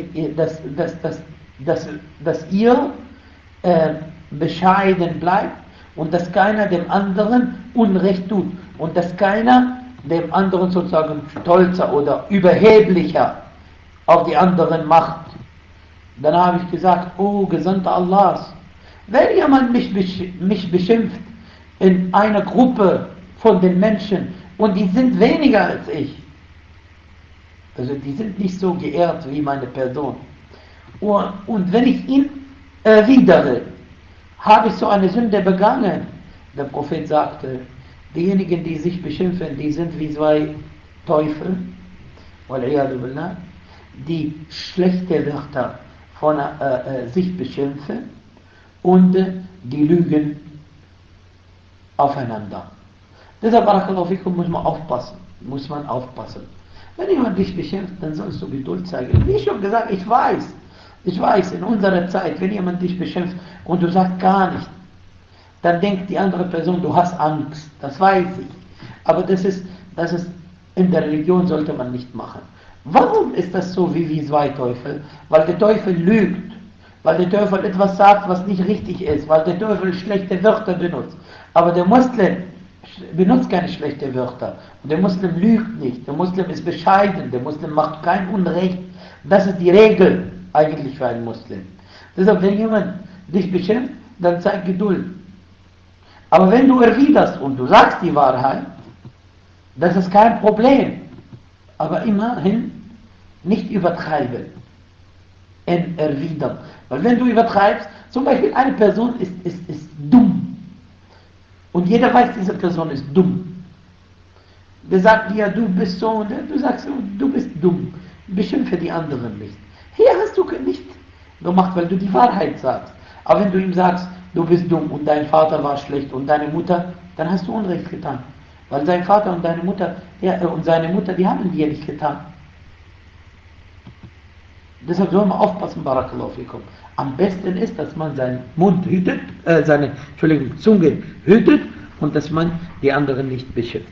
ihr bescheiden bleibt und dass keiner dem anderen Unrecht tut und dass keiner dem anderen sozusagen stolzer oder überheblicher auf die anderen macht. Dann habe ich gesagt, oh Gesandter Allahs, wenn jemand mich beschimpft in einer Gruppe von den Menschen und die sind weniger als ich, also die sind nicht so geehrt wie meine Person, und wenn ich ihn erwidere, habe ich so eine Sünde begangen? Der Prophet sagte, diejenigen, die sich beschimpfen, die sind wie zwei Teufel, die schlechte Wörter von sich beschimpfen und die lügen aufeinander. Deshalb, Barakallahu fikum, muss man aufpassen. Wenn jemand dich beschimpft, dann sollst du Geduld zeigen. Wie schon gesagt, ich weiß, in unserer Zeit, wenn jemand dich beschimpft und du sagst gar nicht, dann denkt die andere Person, du hast Angst. Das weiß ich. Aber das ist in der Religion sollte man nicht machen. Warum ist das so wie zwei Teufel? Weil der Teufel lügt. Weil der Teufel etwas sagt, was nicht richtig ist. Weil der Teufel schlechte Wörter benutzt. Aber der Muslim benutzt keine schlechten Wörter. Und der Muslim lügt nicht. Der Muslim ist bescheiden. Der Muslim macht kein Unrecht. Das ist die Regel eigentlich für einen Muslim. Deshalb, wenn jemand dich beschimpft, dann zeig Geduld. Aber wenn du erwiderst und du sagst die Wahrheit, das ist kein Problem. Aber immerhin nicht übertreiben. Erwidern. Weil wenn du übertreibst, zum Beispiel eine Person ist dumm. Und jeder weiß, diese Person ist dumm. Der sagt dir, du bist so, und du sagst, du bist dumm. Beschimpfe die anderen nicht. Hier hast du nicht gemacht, weil du die Wahrheit sagst. Aber wenn du ihm sagst, du bist dumm und dein Vater war schlecht und deine Mutter, dann hast du Unrecht getan. Weil sein Vater und deine Mutter, und seine Mutter, die haben dir nicht getan. Deshalb soll man aufpassen, Barakallahu fikum. Am besten ist, dass man seinen Mund hütet, seine Zunge hütet und dass man die anderen nicht beschimpft.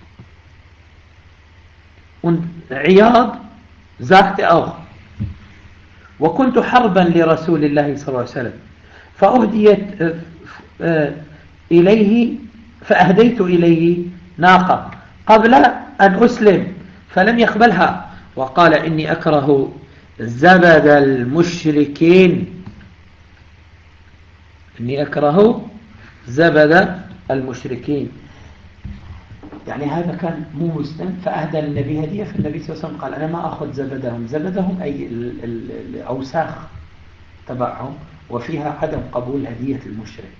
Und Iyad sagte auch, وكنت حربا لرسول الله صلى الله عليه وسلم فأهديت إليه ناقة قبل أن أسلم فلم يقبلها وقال إني أكره زبد المشركين إني أكره زبد المشركين. يعني هذا كان مو مسلم فأهدى للنبي هدية، فالنبي صلى الله عليه وسلم قال أنا ما أخذ زبدهم أي الأوساخ تبعهم، وفيها عدم قبول هدية المشرك.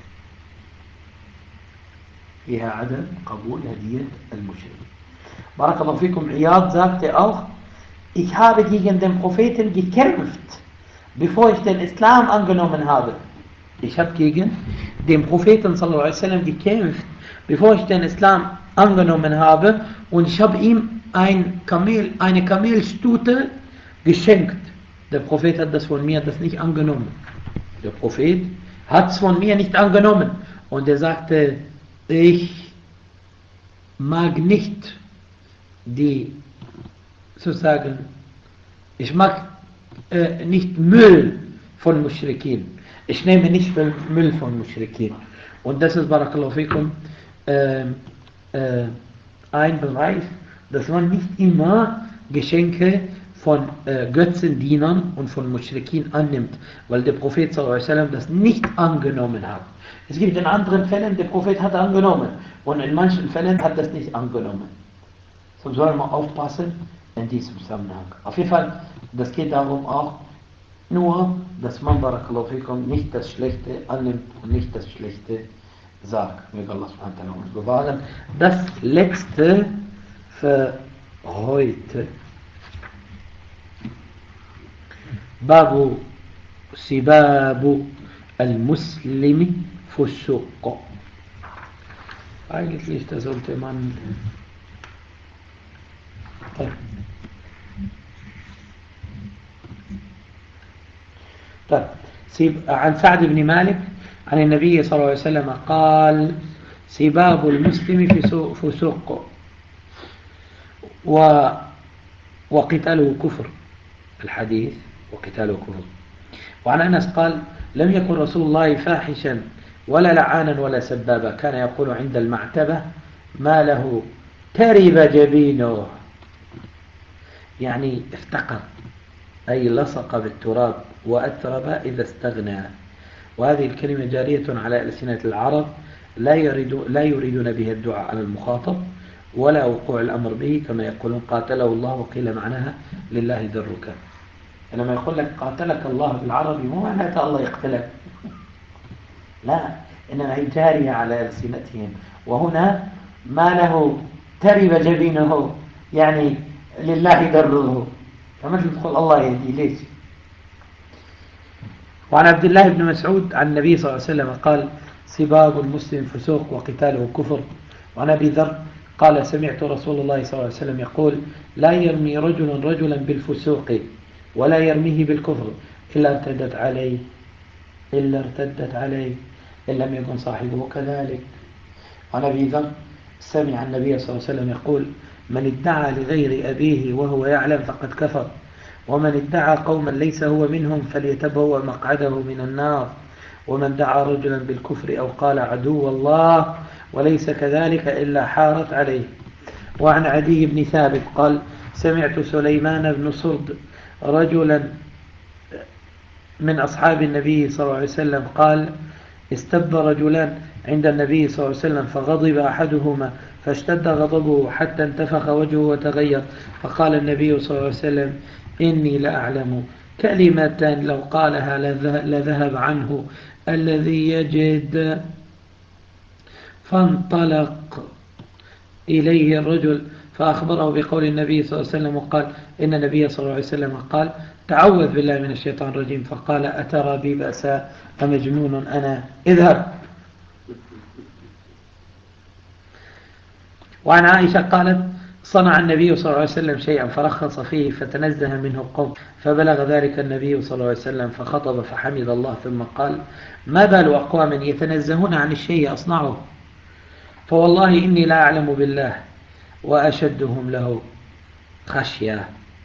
فيها عدم قبول هدية المشرك. Barakallahu fikum. Iyad sagte auch, ich habe gegen den Propheten gekämpft, bevor ich den Islam angenommen habe. Ich habe gegen den Propheten sallallahu alaihi wasallam gekämpft, bevor ich den Islam angenommen habe, und ich habe ihm eine Kamelstute geschenkt. Der Prophet hat das von mir nicht angenommen. Der Prophet hat es von mir nicht angenommen. Und er sagte, ich mag nicht ich mag nicht Müll von Mushrikin. Ich nehme nicht Müll von Mushrikin. Und das ist, Barakallahu fikum, ein Beweis, dass man nicht immer Geschenke von Götzendienern und von Mushrikin annimmt, weil der Prophet sallallahu alaihi wasallam das nicht angenommen hat. Es gibt in anderen Fällen, der Prophet hat angenommen, und in manchen Fällen hat das nicht angenommen. So soll man aufpassen in diesem Zusammenhang. Auf jeden Fall, das geht darum auch, nur, dass man, Barakallahu fikum, nicht das Schlechte annimmt und nicht das Schlechte sagt. Möge Allah subhanahu wa ta'ala uns bewahren. Das letzte für heute. Babu Sibabu al-Muslimi Fusuq. Eigentlich, da sollte man عن سعد بن مالك عن النبي صلى الله عليه وسلم قال سباب المسلم فسوق وقتاله كفر. الحديث وقتاله كفر. وعن أنس قال لم يكن رسول الله فاحشا ولا لعانا ولا سبابا، كان يقول عند المعتبة ما له ترب جبينه، يعني افتقر، أي لصق بالتراب، وأترب إذا استغنى. وهذه الكلمة جارية على ألسنة العرب، لا يريدون بها الدعاء على المخاطب ولا وقوع الأمر به، كما يقولون قاتله الله، وقيل معناها لله ذرك. لما يقول لك قاتلك الله بالعربي مو معناته الله يقتلك، لا، إنما هي جارية على ألسنتهم. وهنا ما له ترب جبينه، يعني لله دره، فمثل تقول الله يهدي. ليش؟ وعن عبد الله بن مسعود عن النبي صلى الله عليه وسلم قال: سباب المسلم فسوق وقتاله كفر. وعن أبي ذر قال: سمعت رسول الله صلى الله عليه وسلم يقول: لا يرمي رجل رجلا بالفسوق ولا يرميه بالكفر إلا ارتدت عليه إن لم يكن صاحبه كذلك. عن أبي ذر سمع النبي صلى الله عليه وسلم يقول: من ادعى لغير أبيه وهو يعلم فقد كفر، ومن ادعى قوما ليس هو منهم فليتبوأ مقعده من النار، ومن دعا رجلا بالكفر أو قال عدو الله وليس كذلك إلا حارت عليه. وعن عدي بن ثابت قال: سمعت سليمان بن صرد رجلا من أصحاب النبي صلى الله عليه وسلم قال: استب رجلان عند النبي صلى الله عليه وسلم فغضب أحدهما فاشتد غضبه حتى انتفخ وجهه وتغير، فقال النبي صلى الله عليه وسلم: إني لأعلم كلمة لو قالها لذهب عنه الذي يجد. فانطلق إليه الرجل فأخبره بقول النبي صلى الله عليه وسلم، وقال: إن النبي صلى الله عليه وسلم قال: تعوذ بالله من الشيطان الرجيم. فقال: أترى بي بأسا أمجنون أنا؟ اذهب. وعن عائشة قالت: صنع النبي صلى الله عليه وسلم شيئا فرخص فيه فتنزه منه القوم، فبلغ ذلك النبي صلى الله عليه وسلم فخطب فحمد الله ثم قال: ما بال أقوام يتنزهون عن الشيء أصنعه، فوالله إني لا أعلم بالله وأشدهم له خشية.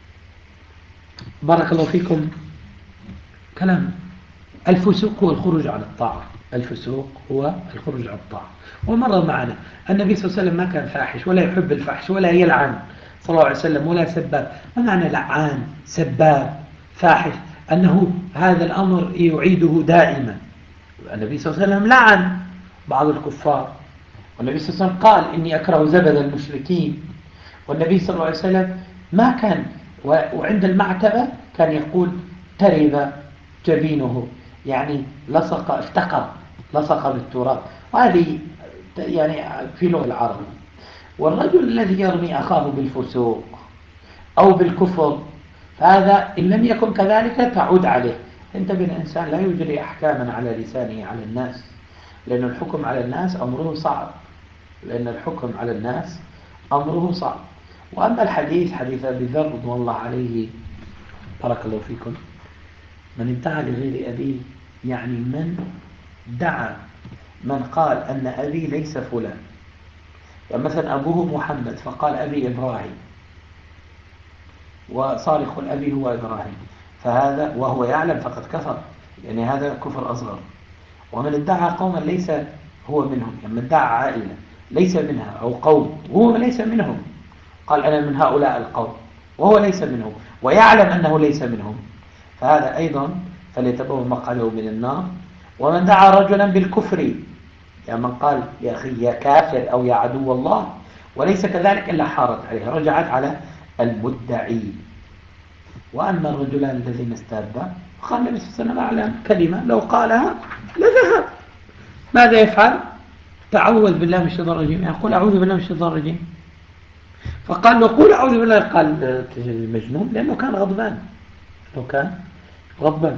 بارك الله فيكم. كلام الفسوق هو الخروج عن الطاعة. الفسوق هو الخروج عن الطاعة. ومر معنا النبي صلى الله عليه وسلم ما كان فاحش ولا يحب الفحش ولا يلعن صلى الله عليه وسلم ولا سباب. ما معنى لعان سباب فاحش؟ أنه هذا الأمر يعيده دائما. النبي صلى الله عليه وسلم لعن بعض الكفار، والنبي صلى الله عليه وسلم قال: إني أكره زبد المشركين. والنبي صلى الله عليه وسلم ما كان، وعند المعتبة كان يقول: ترب جبينه، يعني لصق، افتقر، لصق بالتراب. وهذه يعني في لغة العرب. والرجل الذي يرمي أخاه بالفسوق أو بالكفر، فهذا إن لم يكن كذلك تعود عليه. انتبه، الإنسان لا يجري أحكاما على لسانه على الناس، لأن الحكم على الناس أمره صعب. وأما الحديث حديث أبي ذر رضي الله عليه، بارك الله فيكم، من ادعى لغير أبيه، يعني من قال أن أبي ليس فلان. يعني مثلا أبوه محمد فقال: أبي إبراهيم، وصارخ الأبي هو إبراهيم، فهذا وهو يعلم فقد كفر، يعني هذا كفر أصغر. ومن ادعى قوما ليس هو منهم، يعني من ادعى عائلة ليس منها أو قوم وهو ليس منهم، قال: أنا من هؤلاء القوم وهو ليس منهم ويعلم أنه ليس منهم، فهذا أيضا فليتبوأ مقعده من النار. ومن دعا رجلا بالكفر، يعني من قال: يا أخي يا كافر أو يا عدو الله وليس كذلك إلا حارت عليه، رجعت على المدعي. وأما الرجلان الذين استابا، قال النبي صلى الله عليه وسلم: أعلم كلمة لو قالها لذهب. ماذا يفعل؟ تعوذ بالله من الشيطان الرجيم، يعني قل أعوذ بالله من الشيطان الرجيم. فقال له: قل أعوذ بالله. قال: مجنون، لأنه كان غضبان.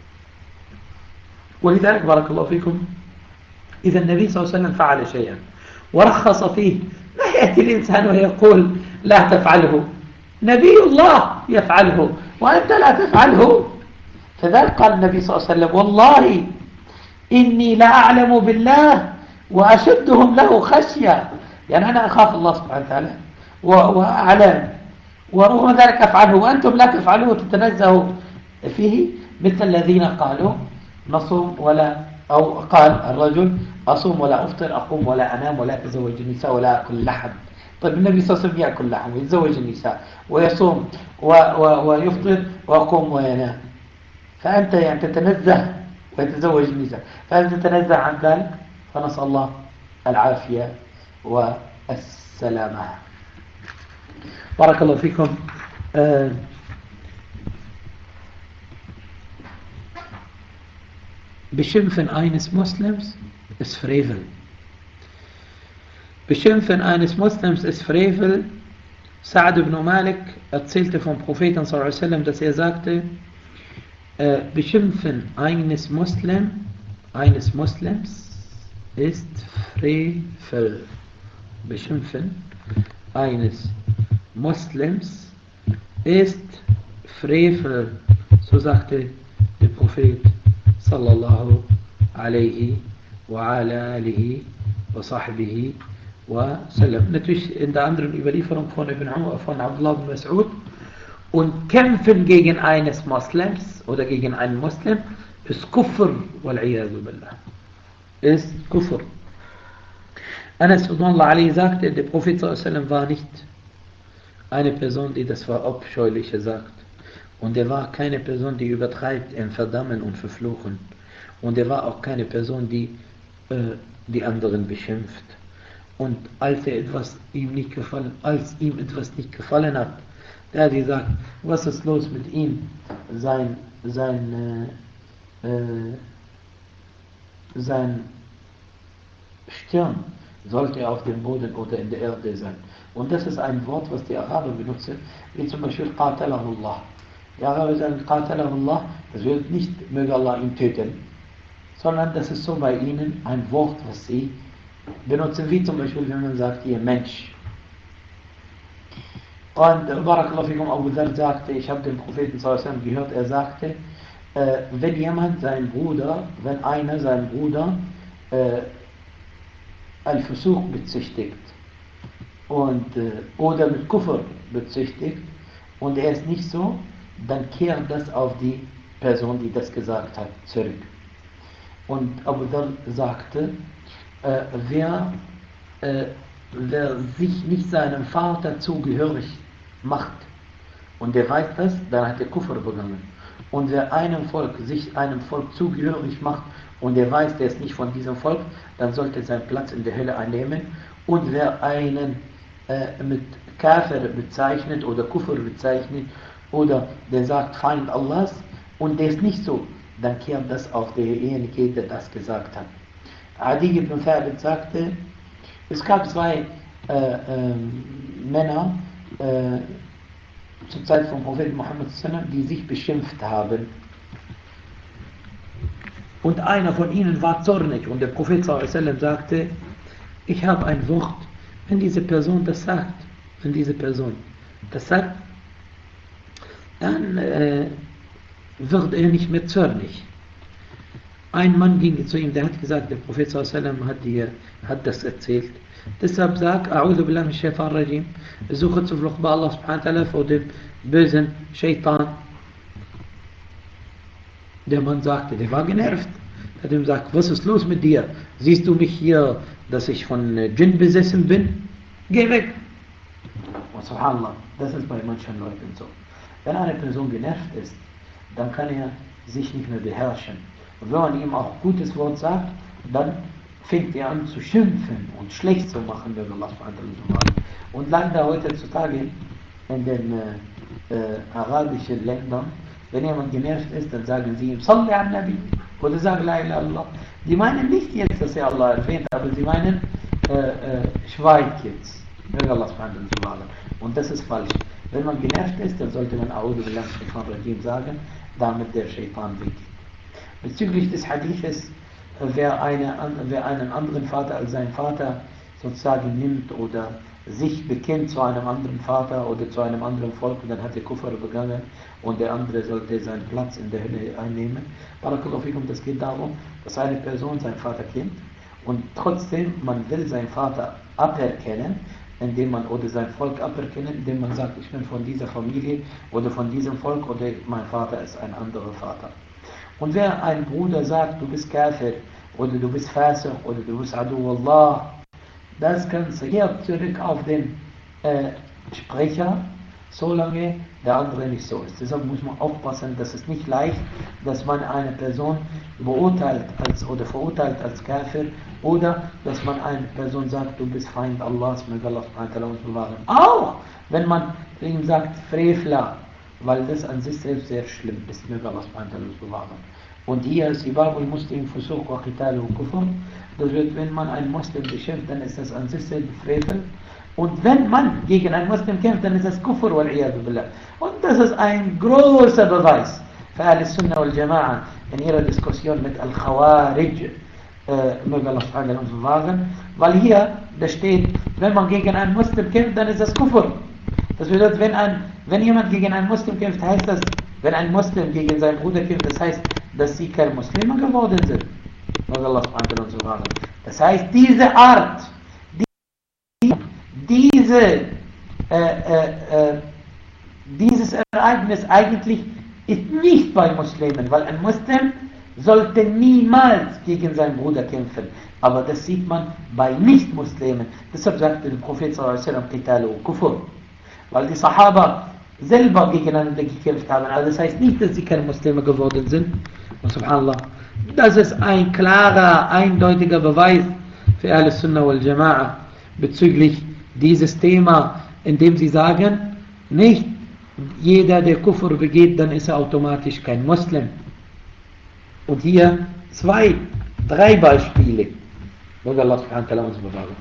ولذلك بارك الله فيكم، إذا النبي صلى الله عليه وسلم فعل شيئا ورخص فيه، ما يأتي الإنسان ويقول لا تفعله، نبي الله يفعله وأنت لا تفعله. فذلك قال النبي صلى الله عليه وسلم: والله إني لا أعلم بالله وأشدهم له خشية، يعني أنا أخاف الله سبحانه وتعالى وأعلم، ورغم ذلك أفعله وأنتم لا تفعلوه وتتنزهوا فيه. مثل الذين قالوا: نصوم ولا، أو قال الرجل: أصوم ولا أفطر، أقوم ولا أنام ولا أتزوج النساء ولا أكل لحم. طيب النبي صلى الله عليه وسلم يأكل لحم ويتزوج النساء ويصوم ويفطر ويقوم وينام، فأنت يعني تتنزه ويتزوج النساء، فأنت تتنزه عن ذلك. فنسأل الله العافية والسلامة. بارك الله فيكم. Beschimpfen eines Muslims ist Frevel. Beschimpfen eines Muslims ist Frevel. Sa'd ibn Malik erzählte vom Propheten sallallahu alaihi wasallam, dass er sagte, Beschimpfen eines Muslims ist Frevel. Beschimpfen eines Muslims ist Frevel. So sagte der Prophet sallallahu alaihi wa ala alihi wa sahbihi wa sallam. Natürlich in der anderen Überlieferung von Abdullah ibn Mas'ud. Und kämpfen gegen eines Moslems oder gegen einen Muslim ist Kufr, wal-'iyadu billah. Ist Kufr. Anas radhiyallahu anhu sagte, der Prophet sallallahu alaihi wasallam war nicht eine Person, die das Verabscheuliche sagt. Und er war keine Person, die übertreibt im Verdammen und Verfluchen. Und er war auch keine Person, die die anderen beschimpft. Und als ihm etwas nicht gefallen hat, der hat gesagt, was ist los mit ihm? Sein Stirn sollte auf dem Boden oder in der Erde sein. Und das ist ein Wort, was die Araber benutzen, wie zum Beispiel Qatalahullah. Die Araber sagen Qatalahullah, das wird nicht, möge Allah ihn töten, sondern das ist so bei ihnen ein Wort, was sie benutzen, wie zum Beispiel, wenn man sagt, ihr Mensch. Und Barakallahu fikum, Abu Dharr sagte, ich habe den Propheten sallallahu alaihi wasallam gehört, er sagte, wenn einer seinen Bruder Al-Fusuq bezichtigt und, oder mit Kufr bezichtigt und er ist nicht so, dann kehrt das auf die Person, die das gesagt hat, zurück. Und Abu Dharr sagte, wer sich nicht seinem Vater zugehörig macht und der weiß das, dann hat er Kufr begangen. Und wer sich einem Volk zugehörig macht und der weiß, der ist nicht von diesem Volk, dann sollte er seinen Platz in der Hölle einnehmen. Und wer einen mit Kafir bezeichnet oder Kufr bezeichnet oder der sagt Feind Allahs und der ist nicht so, dann kehrt das auf derjenige, der das gesagt hat. Adi ibn Thabit sagte, es gab zwei Männer zur Zeit von Propheten Muhammad sallam, die sich beschimpft haben. Und einer von ihnen war zornig und der Prophet sallam sagte, ich habe ein Wort, wenn diese Person das sagt, dann wird er nicht mehr zornig. Ein Mann ging zu ihm, der hat gesagt, der Prophet sallam hat das erzählt. Deshalb sag, A'udhu billahi min shaitan rajim, suche Zuflucht bei Allah subhanahu wa ta'ala vor dem bösen Shaitan. Der Mann sagte, der war genervt. Er hat ihm gesagt, was ist los mit dir? Siehst du mich hier, dass ich von Djinn besessen bin? Geh weg! Und subhanallah, das ist bei manchen Leuten so. Wenn eine Person genervt ist, dann kann er sich nicht mehr beherrschen. Und wenn man ihm auch gutes Wort sagt, dann fängt er an zu schimpfen und schlecht zu machen, wenn Allah subhanahu wa ta'ala. Und leider heutzutage in den arabischen Ländern, wenn jemand genervt ist, dann sagen sie ihm Salli an Nabi oder sagen La ilaha illallah. Die meinen nicht jetzt, dass er Allah erwähnt, aber sie meinen schweig jetzt. Möge Allah subhanahu wa ta'ala. Und das ist falsch. Wenn man genervt ist, dann sollte man A'udhu billahi minash shaitanir rajim sagen, damit der Shaitan weggeht. Bezüglich des Hadithes, wer einen anderen Vater als seinen Vater sozusagen nimmt oder sich bekennt zu einem anderen Vater oder zu einem anderen Volk, dann hat er Kufr begangen und der andere sollte seinen Platz in der Hölle einnehmen. Barakallahu fikum, das geht darum, dass eine Person seinen Vater kennt und trotzdem man will seinen Vater aberkennen, oder sein Volk aberkennen, indem man sagt, ich bin von dieser Familie oder von diesem Volk oder mein Vater ist ein anderer Vater. Und wer ein Bruder sagt, du bist Kafir oder du bist Fasiq oder du bist Adu Allah, das Ganze kehrt zurück auf den Sprecher, solange der andere nicht so ist. Deshalb muss man aufpassen, dass es nicht leicht, dass man eine Person verurteilt als Kafir oder dass man eine Person sagt, du bist Feind Allahs, möge Allah uns bewahren. Auch wenn man ihm sagt, Frevler, weil das an sich selbst sehr schlimm ist, möge Allah uns bewahren. Und hier ist Ibabul Muslim Fusuq wa Qital wa Kufr. Das wird, wenn man einen Muslim beschimpft, dann ist das an sich selbst Frevel. Und wenn man gegen einen Muslim kämpft, dann ist das Kufr wal Iyadu billah. Und das ist ein großer Beweis für Ahl-Sunnah wal Jama'a in ihrer Diskussion mit Al-Khawarij. Möge Allah subhanahu uns bewahren. Weil hier, da steht, wenn man gegen einen Muslim kämpft, dann ist das Kufr. Das bedeutet, wenn jemand gegen einen Muslim kämpft, heißt das, wenn ein Muslim gegen seinen Bruder kämpft, das heißt, dass sie keine Muslime geworden sind. Möge Allah subhanahu uns bewahren. Das heißt, diese Art, dieses Ereignis eigentlich ist nicht bei Muslimen, weil ein Muslim sollte niemals gegen seinen Bruder kämpfen. Aber das sieht man bei Nicht-Muslimen. Deshalb sagte der Prophet sallallahu Qital wa Kufr. Weil die Sahaba selber gegeneinander gekämpft haben. Also das heißt nicht, dass sie keine Muslime geworden sind. Und subhanallah, das ist ein klarer, eindeutiger Beweis für Ahl-Sunnah wal Jama'a bezüglich dieses Thema, indem sie sagen, nicht jeder, der Kufr begeht, dann ist er automatisch kein Muslim. Und hier 2, 3 Beispiele. Möge Allah subhanahu wa ta'ala uns bewahren.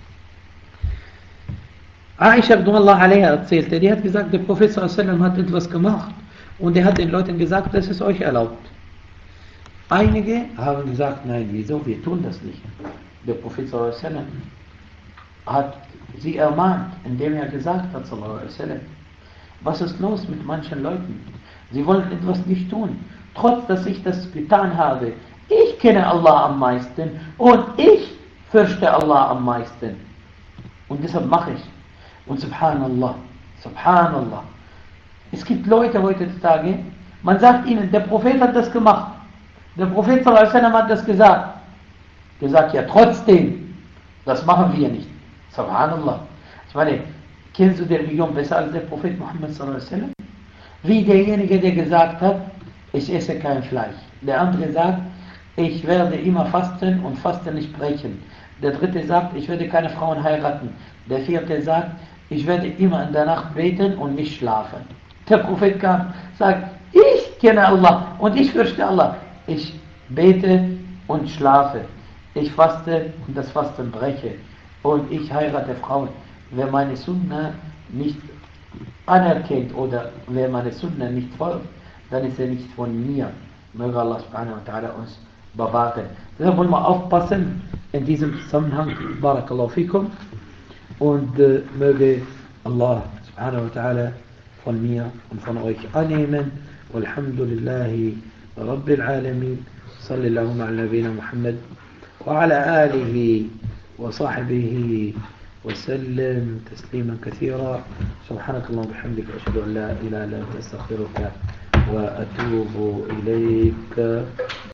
Aisha radhiyallahu anha erzählte, die hat gesagt, der Prophet sallallahu alaihi wasallam hat etwas gemacht und er hat den Leuten gesagt, das ist euch erlaubt. Einige haben gesagt, nein, wieso, wir tun das nicht. Der Prophet sallallahu alaihi wasallam hat sie ermahnt, indem er gesagt hat, sallallahu alaihi wasallam, was ist los mit manchen Leuten? Sie wollen etwas nicht tun. Trotz, dass ich das getan habe, ich kenne Allah am meisten und ich fürchte Allah am meisten. Und deshalb mache ich. Und subhanallah, subhanallah. Es gibt Leute heutzutage, man sagt ihnen, der Prophet hat das gemacht. Der Prophet sallallahu alaihi wasallam hat das gesagt. Gesagt, ja trotzdem, das machen wir nicht. Subhanallah. Ich meine, kennst du die Religion besser als der Prophet Muhammad sallallahu alaihi wasallam? Wie derjenige, der gesagt hat, ich esse kein Fleisch. Der andere sagt, ich werde immer fasten und Fasten nicht brechen. Der dritte sagt, ich werde keine Frauen heiraten. Der vierte sagt, ich werde immer in der Nacht beten und nicht schlafen. Der Prophet kam, sagt, ich kenne Allah und ich fürchte Allah. Ich bete und schlafe. Ich faste und das Fasten breche. Und ich heirate Frauen. Wer meine Sunna nicht anerkennt oder wer meine Sunna nicht folgt, dann ist er nicht von mir. Möge Allah subhanahu wa ta'ala uns bewahren. Deshalb wollen wir aufpassen in diesem Zusammenhang. Barakallahu fikum. Und möge Allah subhanahu wa ta'ala von mir und von euch annehmen. Walhamdulillahi Rabbil Alamin. Sallallahu ala nabina Muhammad wa ala alihi wa sahbihi وسلم تسليما كثيرا سبحانك اللهم وبحمدك أشهد أن لا إله إلا أنت أستغفرك وأتوب إليك